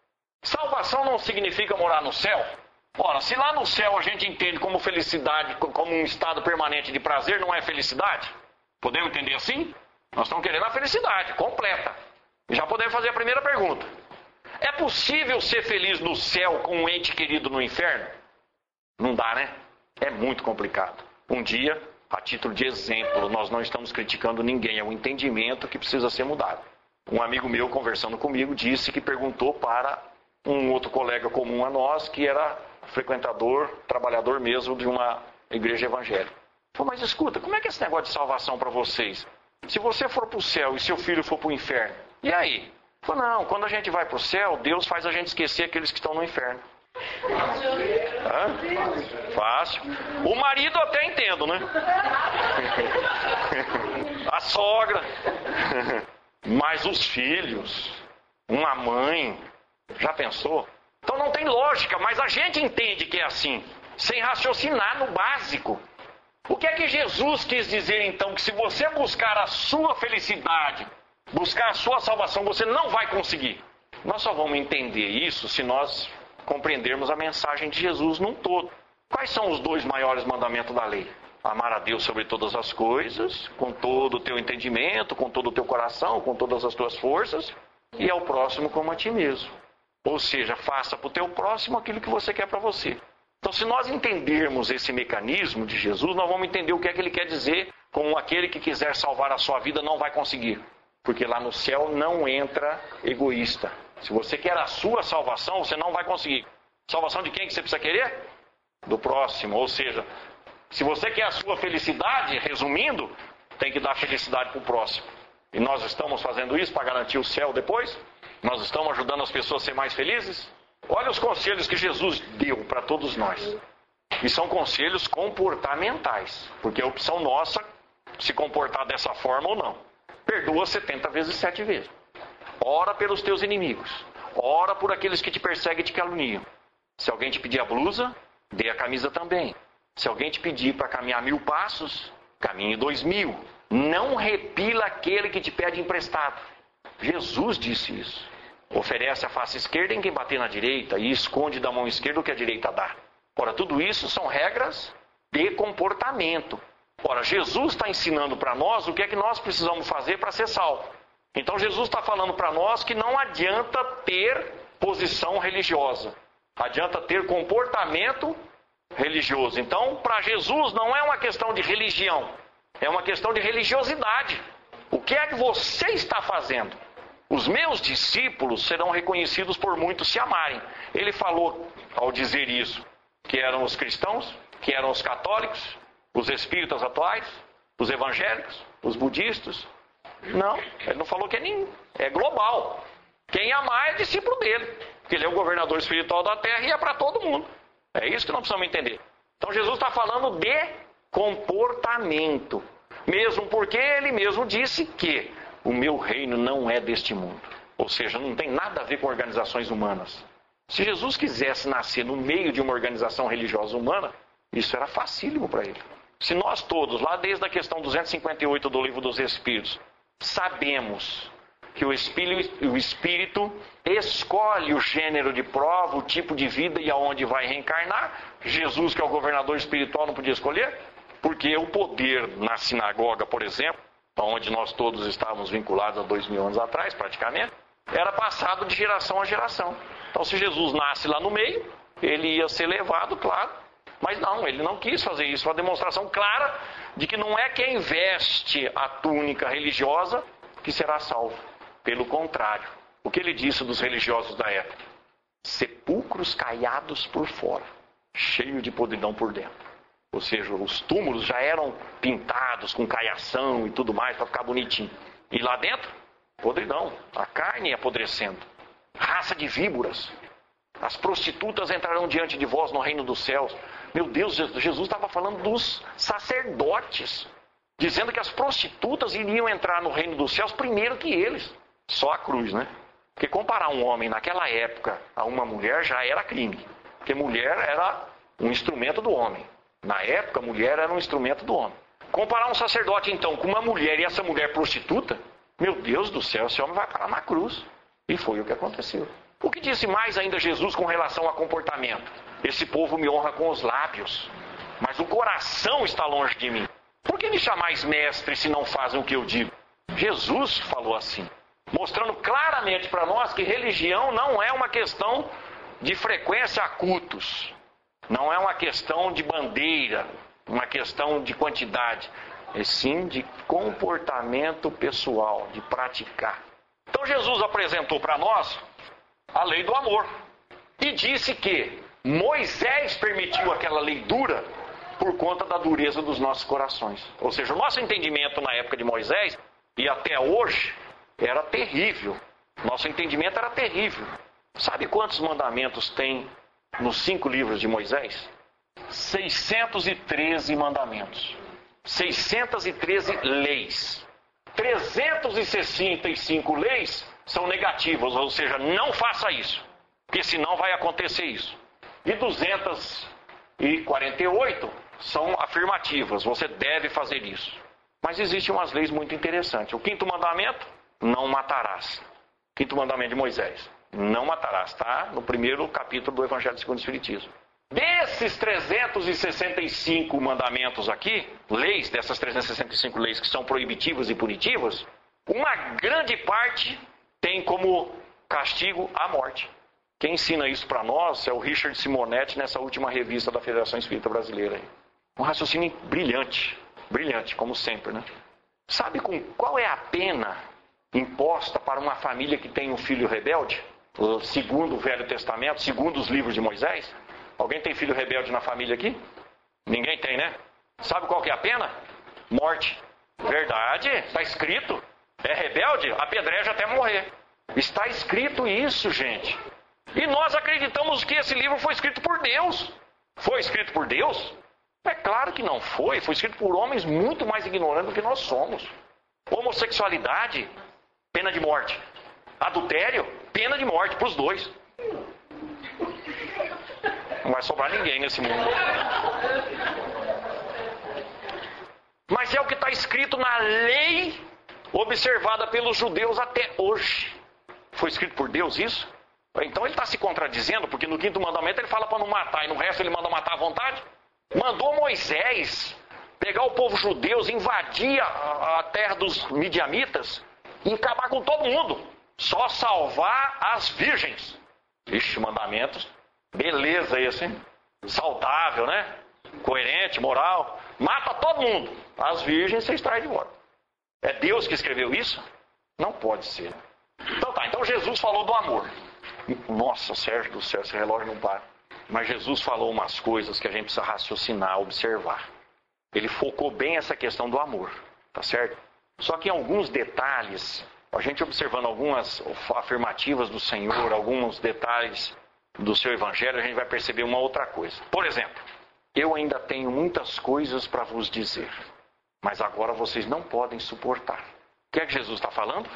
Salvação não significa morar no céu. Ora, se lá no céu a gente entende como felicidade, como um estado permanente de prazer, não é felicidade? Podemos entender assim? Nós estamos querendo a felicidade completa. Já podemos fazer a primeira pergunta. É possível ser feliz no céu com um ente querido no inferno? Não dá, né? É muito complicado. Um dia, a título de exemplo, nós não estamos criticando ninguém, é um entendimento que precisa ser mudado. Um amigo meu, conversando comigo, disse que perguntou para um outro colega comum a nós, que era frequentador, trabalhador mesmo de uma igreja evangélica. Falou, mas escuta, como é que é esse negócio de salvação para vocês? Se você for para o céu e seu filho for para o inferno, e aí? Falou, não, quando a gente vai para o céu, Deus faz a gente esquecer aqueles que estão no inferno. Hã? Fácil. O marido eu até entendo, né? A sogra. Mas os filhos, uma mãe, já pensou? Então não tem lógica, mas a gente entende que é assim, sem raciocinar no básico. O que é que Jesus quis dizer então? Que se você buscar a sua felicidade, buscar a sua salvação, você não vai conseguir. Nós só vamos entender isso se nós compreendermos a mensagem de Jesus num todo. Quais são os dois maiores mandamentos da lei? Amar a Deus sobre todas as coisas, com todo o teu entendimento, com todo o teu coração, com todas as tuas forças, e ao próximo como a ti mesmo. Ou seja, faça para o teu próximo aquilo que você quer para você. Então, se nós entendermos esse mecanismo de Jesus, nós vamos entender o que é que ele quer dizer com aquele que quiser salvar a sua vida não vai conseguir. Porque lá no céu não entra egoísta. Se você quer a sua salvação, você não vai conseguir. Salvação de quem que você precisa querer? Do próximo. Ou seja, se você quer a sua felicidade, resumindo, tem que dar felicidade para o próximo. E nós estamos fazendo isso para garantir o céu depois? Nós estamos ajudando as pessoas a ser mais felizes? Olha os conselhos que Jesus deu para todos nós. E são conselhos comportamentais. Porque é opção nossa se comportar dessa forma ou não. Perdoa setenta vezes sete vezes. Ora pelos teus inimigos. Ora por aqueles que te perseguem e te caluniam. Se alguém te pedir a blusa, dê a camisa também. Se alguém te pedir para caminhar mil passos, caminhe dois mil. Não repila aquele que te pede emprestado. Jesus disse isso. Oferece a face esquerda em quem bater na direita e esconde da mão esquerda o que a direita dá. Ora, tudo isso são regras de comportamento. Ora, Jesus está ensinando para nós o que é que nós precisamos fazer para ser salvo. Então, Jesus está falando para nós que não adianta ter posição religiosa. Adianta ter comportamento religioso. Então, para Jesus não é uma questão de religião. É uma questão de religiosidade. O que é que você está fazendo? Os meus discípulos serão reconhecidos por muitos se amarem. Ele falou, ao dizer isso, que eram os cristãos, que eram os católicos, os espíritas atuais, os evangélicos, os budistas. Não, ele não falou que é nenhum. É global. Quem amar é discípulo dele. Porque ele é o governador espiritual da terra e é para todo mundo. É isso que nós precisamos entender. Então Jesus está falando de comportamento. Mesmo porque ele mesmo disse que o meu reino não é deste mundo. Ou seja, não tem nada a ver com organizações humanas. Se Jesus quisesse nascer no meio de uma organização religiosa humana, isso era facílimo para ele. Se nós todos, lá desde a questão duzentos e cinquenta e oito do Livro dos Espíritos, sabemos que o espírito, o espírito escolhe o gênero de prova, o tipo de vida e aonde vai reencarnar, Jesus, que é o governador espiritual, não podia escolher? Porque o poder na sinagoga, por exemplo, onde nós todos estávamos vinculados há dois mil anos atrás, praticamente, era passado de geração a geração. Então, se Jesus nasce lá no meio, ele ia ser levado, claro. Mas não, ele não quis fazer isso. Foi uma demonstração clara de que não é quem veste a túnica religiosa que será salvo. Pelo contrário, o que ele disse dos religiosos da época? Sepulcros caiados por fora, cheio de podridão por dentro. Ou seja, os túmulos já eram pintados com caiação e tudo mais para ficar bonitinho. E lá dentro, podridão, a carne apodrecendo. Raça de víboras. As prostitutas entrarão diante de vós no reino dos céus. Meu Deus, Jesus estava falando dos sacerdotes. Dizendo que as prostitutas iriam entrar no reino dos céus primeiro que eles. Só a cruz, né? Porque comparar um homem naquela época a uma mulher já era crime. Porque mulher era um instrumento do homem. Na época, a mulher era um instrumento do homem. Comparar um sacerdote, então, com uma mulher e essa mulher prostituta, meu Deus do céu, esse homem vai parar na cruz. E foi o que aconteceu. O que disse mais ainda Jesus com relação a comportamento? Esse povo me honra com os lábios, mas o coração está longe de mim. Por que me chamais mestre se não fazem o que eu digo? Jesus falou assim, mostrando claramente para nós que religião não é uma questão de frequência a cultos. Não é uma questão de bandeira, uma questão de quantidade, é sim de comportamento pessoal, de praticar. Então Jesus apresentou para nós a lei do amor e disse que Moisés permitiu aquela lei dura por conta da dureza dos nossos corações. Ou seja, o nosso entendimento na época de Moisés e até hoje era terrível. Nosso entendimento era terrível. Sabe quantos mandamentos tem nos cinco livros de Moisés? seiscentos e treze mandamentos. seiscentos e treze leis. trezentas e sessenta e cinco leis são negativas, ou seja, não faça isso, porque senão vai acontecer isso. E duzentas e quarenta e oito são afirmativas, você deve fazer isso. Mas existem umas leis muito interessantes. O quinto mandamento, não matarás. Quinto mandamento de Moisés. Não matarás, está no primeiro capítulo do Evangelho segundo o Espiritismo. Desses trezentos e sessenta e cinco mandamentos aqui, leis, dessas trezentas e sessenta e cinco leis que são proibitivas e punitivas, uma grande parte tem como castigo a morte. Quem ensina isso para nós é o Richard Simonetti, nessa última revista da Federação Espírita Brasileira. Um raciocínio brilhante, brilhante, como sempre, né? Sabe com qual é a pena imposta para uma família que tem um filho rebelde? Segundo o Velho Testamento, segundo os livros de Moisés? Alguém tem filho rebelde na família aqui? Ninguém tem, né? Sabe qual que é a pena? Morte. Verdade, está escrito. É rebelde, apedreja até morrer. Está escrito isso, gente. E nós acreditamos que esse livro foi escrito por Deus. Foi escrito por Deus? É claro que não foi. Foi escrito por homens muito mais ignorantes do que nós somos. Homossexualidade, pena de morte. Adultério, pena de morte para os dois. Não vai sobrar ninguém nesse mundo. Mas é o que está escrito na lei observada pelos judeus até hoje. Foi escrito por Deus isso? Então ele está se contradizendo, porque no quinto mandamento ele fala para não matar, e no resto ele manda matar à vontade. Mandou Moisés pegar o povo judeu, invadir a, a terra dos midianitas e acabar com todo mundo. Só salvar as virgens. Ixi, mandamentos. Beleza esse, hein? Saudável, né? Coerente, moral. Mata todo mundo. As virgens você extrai de volta. É Deus que escreveu isso? Não pode ser. Então tá, então Jesus falou do amor. Nossa, Sérgio do céu, esse relógio não para. Mas Jesus falou umas coisas que a gente precisa raciocinar, observar. Ele focou bem essa questão do amor, tá certo? Só que em alguns detalhes, a gente observando algumas afirmativas do Senhor, alguns detalhes do seu evangelho, a gente vai perceber uma outra coisa. Por exemplo, eu ainda tenho muitas coisas para vos dizer, mas agora vocês não podem suportar. O que é que Jesus está falando?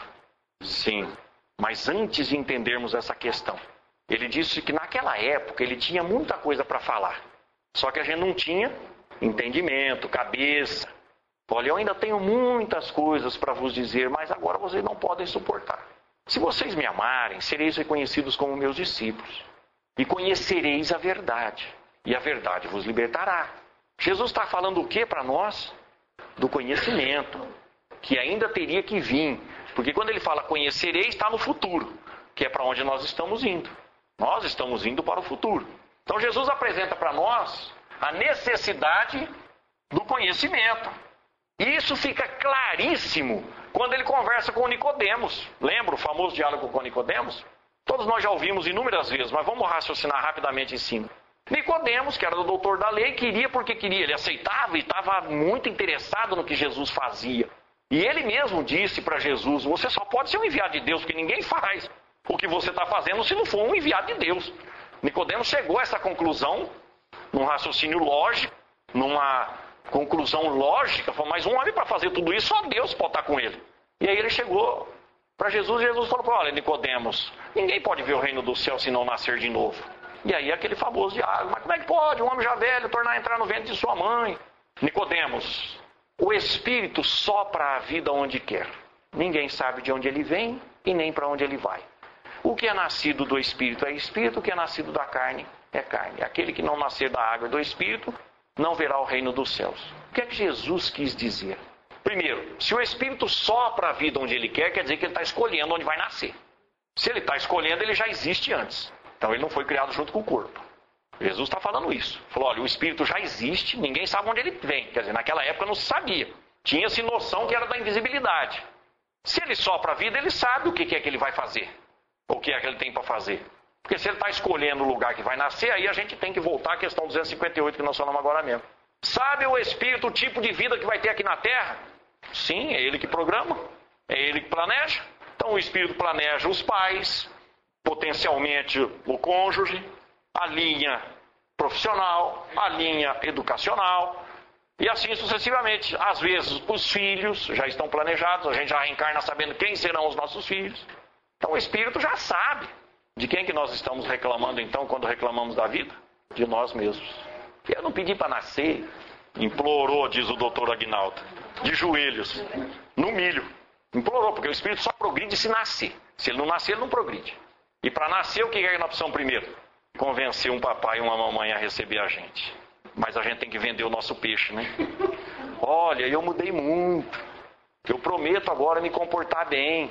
Sim. Mas antes de entendermos essa questão, ele disse que naquela época ele tinha muita coisa para falar. Só que a gente não tinha entendimento, cabeça. Olha, eu ainda tenho muitas coisas para vos dizer, mas agora vocês não podem suportar. Se vocês me amarem, sereis reconhecidos como meus discípulos. E conhecereis a verdade. E a verdade vos libertará. Jesus está falando o que para nós? Do conhecimento, que ainda teria que vir. Porque quando ele fala conhecereis, está no futuro, que é para onde nós estamos indo. Nós estamos indo para o futuro. Então Jesus apresenta para nós a necessidade do conhecimento. E isso fica claríssimo quando ele conversa com Nicodemos. Lembra o famoso diálogo com Nicodemos? Todos nós já ouvimos inúmeras vezes, mas vamos raciocinar rapidamente em cima. Nicodemos, que era o doutor da lei, queria porque queria. Ele aceitava e estava muito interessado no que Jesus fazia. E ele mesmo disse para Jesus, você só pode ser um enviado de Deus, porque ninguém faz o que você está fazendo se não for um enviado de Deus. Nicodemos chegou a essa conclusão, num raciocínio lógico, numa conclusão lógica, falou, mas um homem para fazer tudo isso, só Deus pode estar com ele. E aí ele chegou para Jesus, e Jesus falou, olha Nicodemos, ninguém pode ver o reino do céu se não nascer de novo. E aí aquele famoso diálogo, mas como é que pode um homem já velho tornar a entrar no ventre de sua mãe? Nicodemos, o Espírito sopra a vida onde quer. Ninguém sabe de onde ele vem e nem para onde ele vai. O que é nascido do Espírito é Espírito, o que é nascido da carne é carne. Aquele que não nascer da água e do Espírito não verá o reino dos céus. O que é que Jesus quis dizer? Primeiro, se o Espírito sopra a vida onde ele quer, quer dizer que ele está escolhendo onde vai nascer. Se ele está escolhendo, ele já existe antes. Então ele não foi criado junto com o corpo. Jesus está falando isso. Falou, olha, o Espírito já existe, ninguém sabe onde ele vem. Quer dizer, naquela época não se sabia. Tinha-se noção que era da invisibilidade. Se ele sopra a vida, ele sabe o que é que ele vai fazer. O que é que ele tem para fazer. Porque se ele está escolhendo o lugar que vai nascer, aí a gente tem que voltar à questão duzentos e cinquenta e oito que nós falamos agora mesmo. Sabe o Espírito o tipo de vida que vai ter aqui na Terra? Sim, é ele que programa. É ele que planeja. Então o Espírito planeja os pais, potencialmente o cônjuge, a linha profissional, a linha educacional, e assim sucessivamente. Às vezes os filhos já estão planejados, a gente já reencarna sabendo quem serão os nossos filhos. Então o Espírito já sabe de quem que nós estamos reclamando então quando reclamamos da vida? De nós mesmos. Eu não pedi para nascer, implorou, diz o doutor Aguinaldo, de joelhos, no milho. Implorou, porque o Espírito só progride se nascer. Se ele não nascer, ele não progride. E para nascer, o que é na opção primeiro? Convencer um papai e uma mamãe a receber a gente. Mas a gente tem que vender o nosso peixe, né? Olha, eu mudei muito. Eu prometo agora me comportar bem.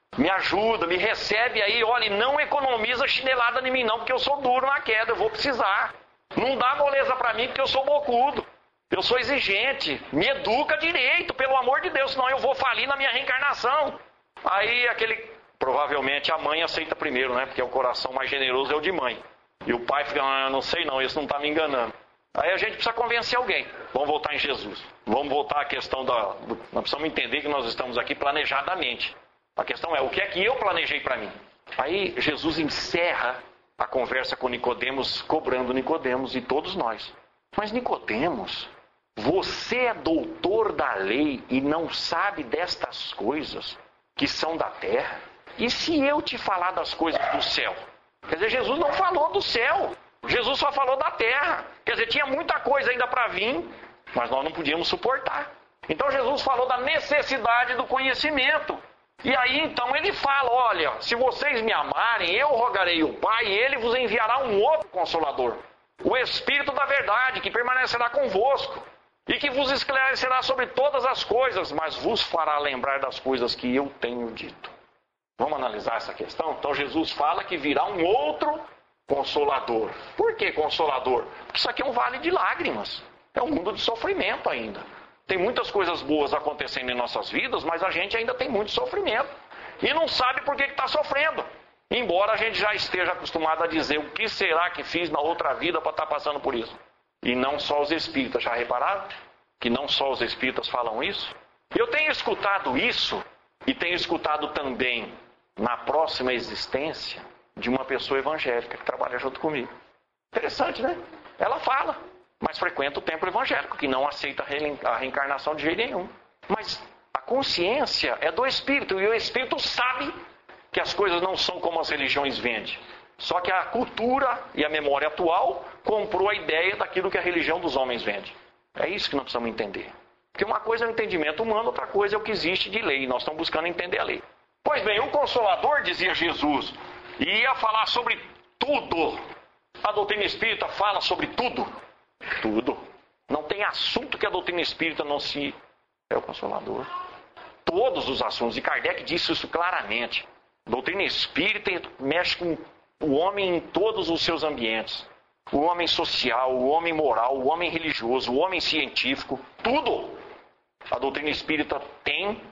Me ajuda, me recebe aí, olha, e não economiza chinelada em mim não, porque eu sou duro na queda, eu vou precisar. Não dá moleza para mim, porque eu sou bocudo. Eu sou exigente. Me educa direito, pelo amor de Deus, senão eu vou falir na minha reencarnação. Aí aquele, provavelmente a mãe aceita primeiro, né? Porque o coração mais generoso é o de mãe. E o pai fica, ah, não sei não, esse não está me enganando. Aí a gente precisa convencer alguém. Vamos voltar em Jesus. Vamos voltar à questão da... Do, nós precisamos entender que nós estamos aqui planejadamente. A questão é, o que é que eu planejei para mim? Aí Jesus encerra a conversa com Nicodemos, cobrando Nicodemos e todos nós. Mas Nicodemos, você é doutor da lei e não sabe destas coisas que são da terra? E se eu te falar das coisas do céu? Quer dizer, Jesus não falou do céu. Jesus só falou da terra. Quer dizer, tinha muita coisa ainda para vir, mas nós não podíamos suportar. Então Jesus falou da necessidade do conhecimento. E aí então ele fala, olha, se vocês me amarem, eu rogarei o Pai e ele vos enviará um outro Consolador. O Espírito da verdade, que permanecerá convosco e que vos esclarecerá sobre todas as coisas, mas vos fará lembrar das coisas que eu tenho dito. Vamos analisar essa questão? Então Jesus fala que virá um outro Consolador. Por que Consolador? Porque isso aqui é um vale de lágrimas. É um mundo de sofrimento ainda. Tem muitas coisas boas acontecendo em nossas vidas, mas a gente ainda tem muito sofrimento. E não sabe por que está sofrendo. Embora a gente já esteja acostumado a dizer o que será que fiz na outra vida para estar passando por isso. E não só os espíritas, já repararam? Que não só os espíritas falam isso? Eu tenho escutado isso, e tenho escutado também na próxima existência de uma pessoa evangélica que trabalha junto comigo. Interessante, né? Ela fala, mas frequenta o templo evangélico, que não aceita a reencarnação de jeito nenhum. Mas a consciência é do Espírito, e o Espírito sabe que as coisas não são como as religiões vendem. Só que a cultura e a memória atual comprou a ideia daquilo que a religião dos homens vende. É isso que nós precisamos entender. Porque uma coisa é o entendimento humano, outra coisa é o que existe de lei. Nós estamos buscando entender a lei. Pois bem, o Consolador, dizia Jesus, ia falar sobre tudo. A doutrina espírita fala sobre tudo. Tudo. Não tem assunto que a doutrina espírita não se... É o Consolador. Todos os assuntos. E Kardec disse isso claramente. A doutrina espírita mexe com o homem em todos os seus ambientes. O homem social, o homem moral, o homem religioso, o homem científico. Tudo. A doutrina espírita tem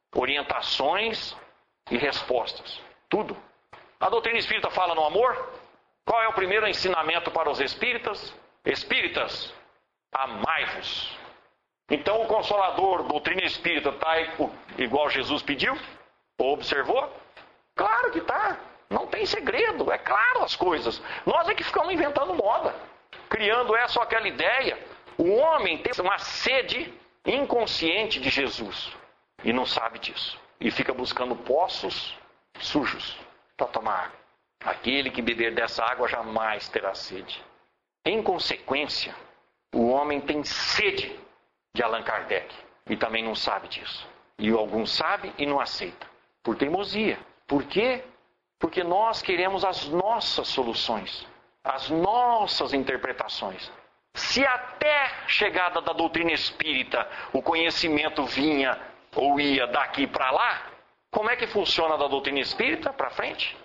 orientações e respostas. Tudo. A doutrina espírita fala no amor. Qual é o primeiro ensinamento para os espíritas? Espíritas, amai-vos. Então o Consolador, doutrina espírita, está igual Jesus pediu? Ou observou? Claro que está. Não tem segredo. É claro as coisas. Nós é que ficamos inventando moda. Criando essa ou aquela ideia. O homem tem uma sede inconsciente de Jesus. E não sabe disso. E fica buscando poços sujos para tomar água. Aquele que beber dessa água jamais terá sede. Em consequência, o homem tem sede de Allan Kardec. E também não sabe disso. E alguns sabem e não aceitam. Por teimosia. Por quê? Porque nós queremos as nossas soluções. As nossas interpretações. Se até a chegada da doutrina espírita o conhecimento vinha ou ia daqui para lá, como é que funciona da doutrina espírita para frente?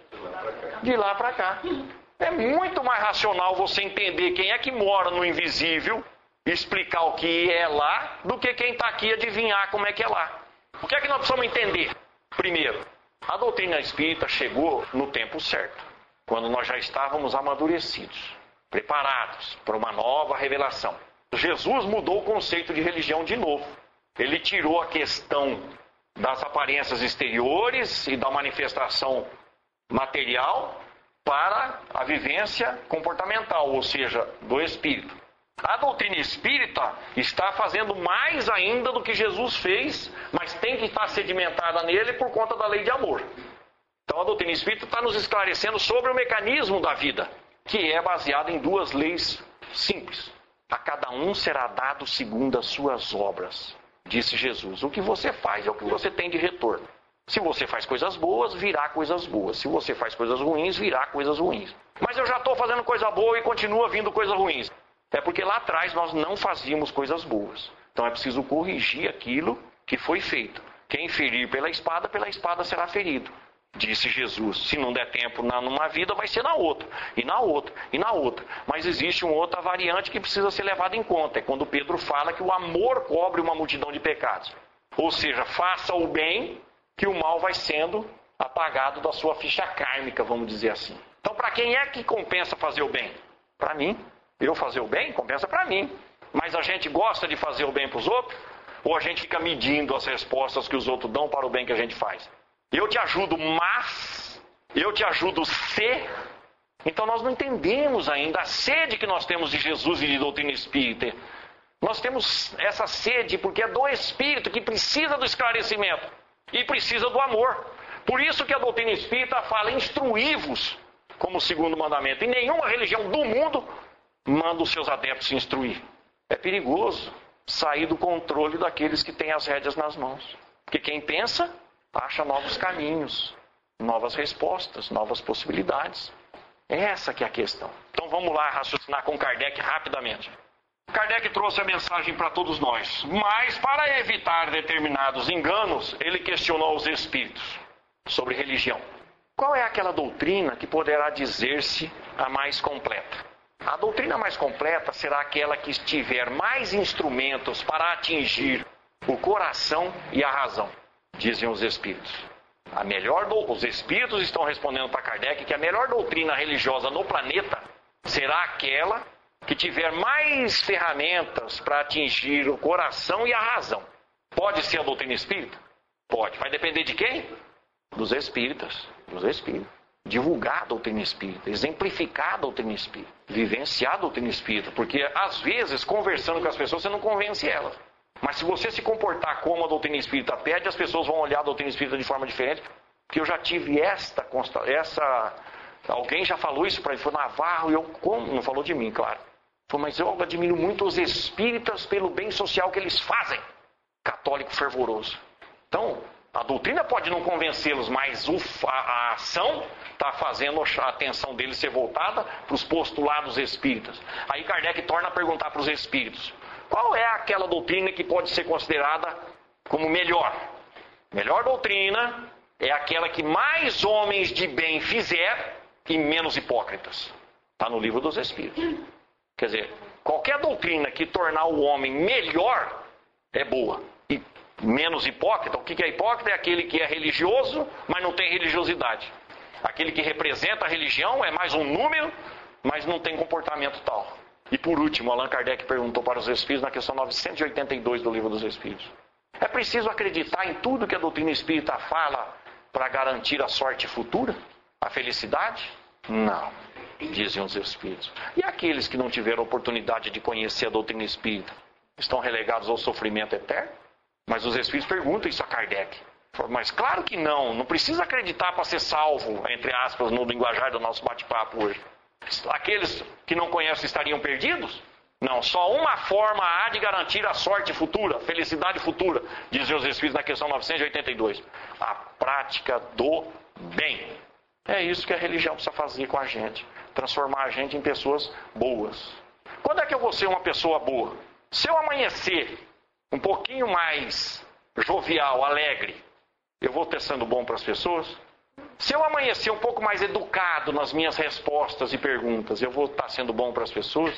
De lá para cá. É muito mais racional você entender quem é que mora no invisível, explicar o que é lá, do que quem está aqui adivinhar como é que é lá. O que é que nós precisamos entender? Primeiro, a doutrina espírita chegou no tempo certo, quando nós já estávamos amadurecidos, preparados para uma nova revelação. Jesus mudou o conceito de religião de novo. Ele tirou a questão das aparências exteriores e da manifestação material para a vivência comportamental, ou seja, do espírito. A doutrina espírita está fazendo mais ainda do que Jesus fez, mas tem que estar sedimentada nele por conta da lei de amor. Então a doutrina espírita está nos esclarecendo sobre o mecanismo da vida, que é baseado em duas leis simples. A cada um será dado segundo as suas obras, disse Jesus. O que você faz é o que você tem de retorno. Se você faz coisas boas, virá coisas boas. Se você faz coisas ruins, virá coisas ruins. Mas eu já estou fazendo coisa boa e continua vindo coisas ruins. É porque lá atrás nós não fazíamos coisas boas. Então é preciso corrigir aquilo que foi feito. Quem ferir pela espada, pela espada será ferido. Disse Jesus, se não der tempo numa vida, vai ser na outra, e na outra, e na outra. Mas existe uma outra variante que precisa ser levada em conta. É quando Pedro fala que o amor cobre uma multidão de pecados. Ou seja, faça o bem, que o mal vai sendo apagado da sua ficha kármica, vamos dizer assim. Então, para quem é que compensa fazer o bem? Para mim. Eu fazer o bem, compensa para mim. Mas a gente gosta de fazer o bem para os outros? Ou a gente fica medindo as respostas que os outros dão para o bem que a gente faz? Eu te ajudo, mas eu te ajudo se. Então nós não entendemos ainda a sede que nós temos de Jesus e de doutrina espírita. Nós temos essa sede porque é do Espírito que precisa do esclarecimento e precisa do amor. Por isso que a doutrina espírita fala, instruí-vos, como segundo mandamento. E nenhuma religião do mundo manda os seus adeptos se instruir. É perigoso sair do controle daqueles que têm as rédeas nas mãos. Porque quem pensa, acha novos caminhos, novas respostas, novas possibilidades. Essa que é a questão. Então vamos lá raciocinar com Kardec rapidamente. Kardec trouxe a mensagem para todos nós, mas para evitar determinados enganos, ele questionou os espíritos sobre religião. Qual é aquela doutrina que poderá dizer-se a mais completa? A doutrina mais completa será aquela que tiver mais instrumentos para atingir o coração e a razão, dizem os espíritos. A melhor do... Os espíritos estão respondendo para Kardec que a melhor doutrina religiosa no planeta será aquela que tiver mais ferramentas para atingir o coração e a razão. Pode ser a doutrina espírita? Pode. Vai depender de quem? Dos espíritas. Dos espíritas. Divulgar a doutrina espírita, exemplificar a doutrina espírita, vivenciar a doutrina espírita, porque às vezes, conversando com as pessoas, você não convence elas. Mas se você se comportar como a doutrina espírita pede, as pessoas vão olhar a doutrina espírita de forma diferente, porque eu já tive esta, essa, alguém já falou isso para mim, foi Navarro, e eu, como? Não falou de mim, claro. Falou, mas eu admiro muito os espíritas pelo bem social que eles fazem. Católico fervoroso. Então, a doutrina pode não convencê-los, mas a ação está fazendo a atenção deles ser voltada para os postulados espíritas. Aí Kardec torna a perguntar para os espíritos, qual é aquela doutrina que pode ser considerada como melhor? Melhor doutrina é aquela que mais homens de bem fizer e menos hipócritas. Está no livro dos espíritos. Quer dizer, qualquer doutrina que tornar o homem melhor é boa. E menos hipócrita, o que é hipócrita? É aquele que é religioso, mas não tem religiosidade. Aquele que representa a religião é mais um número, mas não tem comportamento tal. E por último, Allan Kardec perguntou para os espíritos na questão novecentos e oitenta e dois do livro dos espíritos. É preciso acreditar em tudo que a doutrina espírita fala para garantir a sorte futura? A felicidade? Não, dizem os espíritos. E aqueles que não tiveram oportunidade de conhecer a doutrina espírita? Estão relegados ao sofrimento eterno? Mas os espíritos perguntam isso a Kardec. Mas claro que não, não precisa acreditar para ser salvo, entre aspas, no linguajar do nosso bate-papo hoje. Aqueles que não conhecem estariam perdidos? Não, só uma forma há de garantir a sorte futura, felicidade futura, dizem os espíritos na questão novecentos e oitenta e dois. A prática do bem. É isso que a religião precisa fazer com a gente. Transformar a gente em pessoas boas. Quando é que eu vou ser uma pessoa boa? Se eu amanhecer um pouquinho mais jovial, alegre, eu vou estar sendo bom para as pessoas? Se eu amanhecer um pouco mais educado nas minhas respostas e perguntas, eu vou estar sendo bom para as pessoas?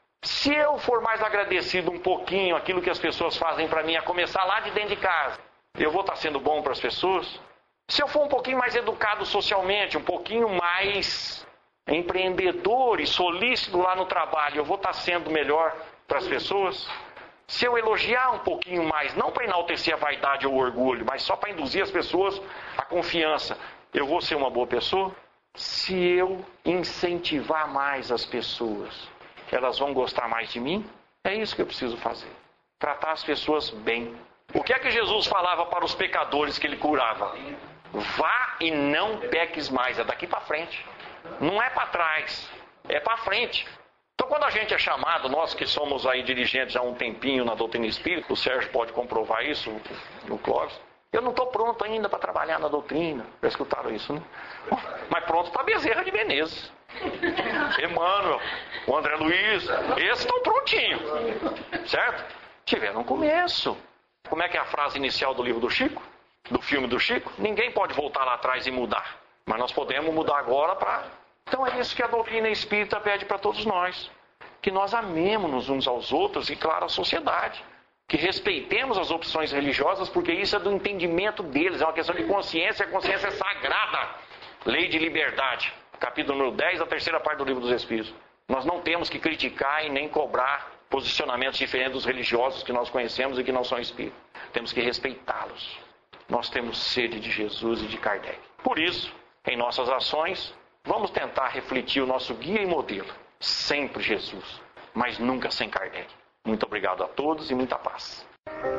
Se eu for mais agradecido um pouquinho aquilo que as pessoas fazem para mim, a começar lá de dentro de casa, eu vou estar sendo bom para as pessoas? Se eu for um pouquinho mais educado socialmente, um pouquinho mais empreendedor e solícito lá no trabalho, eu vou estar sendo melhor para as pessoas? Se eu elogiar um pouquinho mais, não para enaltecer a vaidade ou o orgulho, mas só para induzir as pessoas à confiança, eu vou ser uma boa pessoa? Se eu incentivar mais as pessoas, elas vão gostar mais de mim? É isso que eu preciso fazer. Tratar as pessoas bem. O que é que Jesus falava para os pecadores que ele curava? Vá e não peques mais. É daqui para frente. Não é para trás. É para frente. Então, quando a gente é chamado, nós que somos aí dirigentes há um tempinho na doutrina espírita, o Sérgio pode comprovar isso, o Clóvis, eu não estou pronto ainda para trabalhar na doutrina. Já escutaram isso, né? Mas pronto para Bezerra de Menezes, Emmanuel, o André Luiz, esses estão prontinhos, certo? Tiveram um começo. Como é que é a frase inicial do livro do Chico? do filme do Chico? Ninguém pode voltar lá atrás e mudar. Mas nós podemos mudar agora para... Então é isso que a doutrina espírita pede para todos nós. Que nós amemos uns aos outros e, claro, a sociedade. Que respeitemos as opções religiosas, porque isso é do entendimento deles. É uma questão de consciência. A consciência é sagrada. Lei de liberdade. Capítulo número dez, a terceira parte do Livro dos Espíritos. Nós não temos que criticar e nem cobrar posicionamentos diferentes dos religiosos que nós conhecemos e que não são espíritos. Temos que respeitá-los. Nós temos sede de Jesus e de Kardec. Por isso, em nossas ações, vamos tentar refletir o nosso guia e modelo. Sempre Jesus, mas nunca sem Kardec. Muito obrigado a todos e muita paz.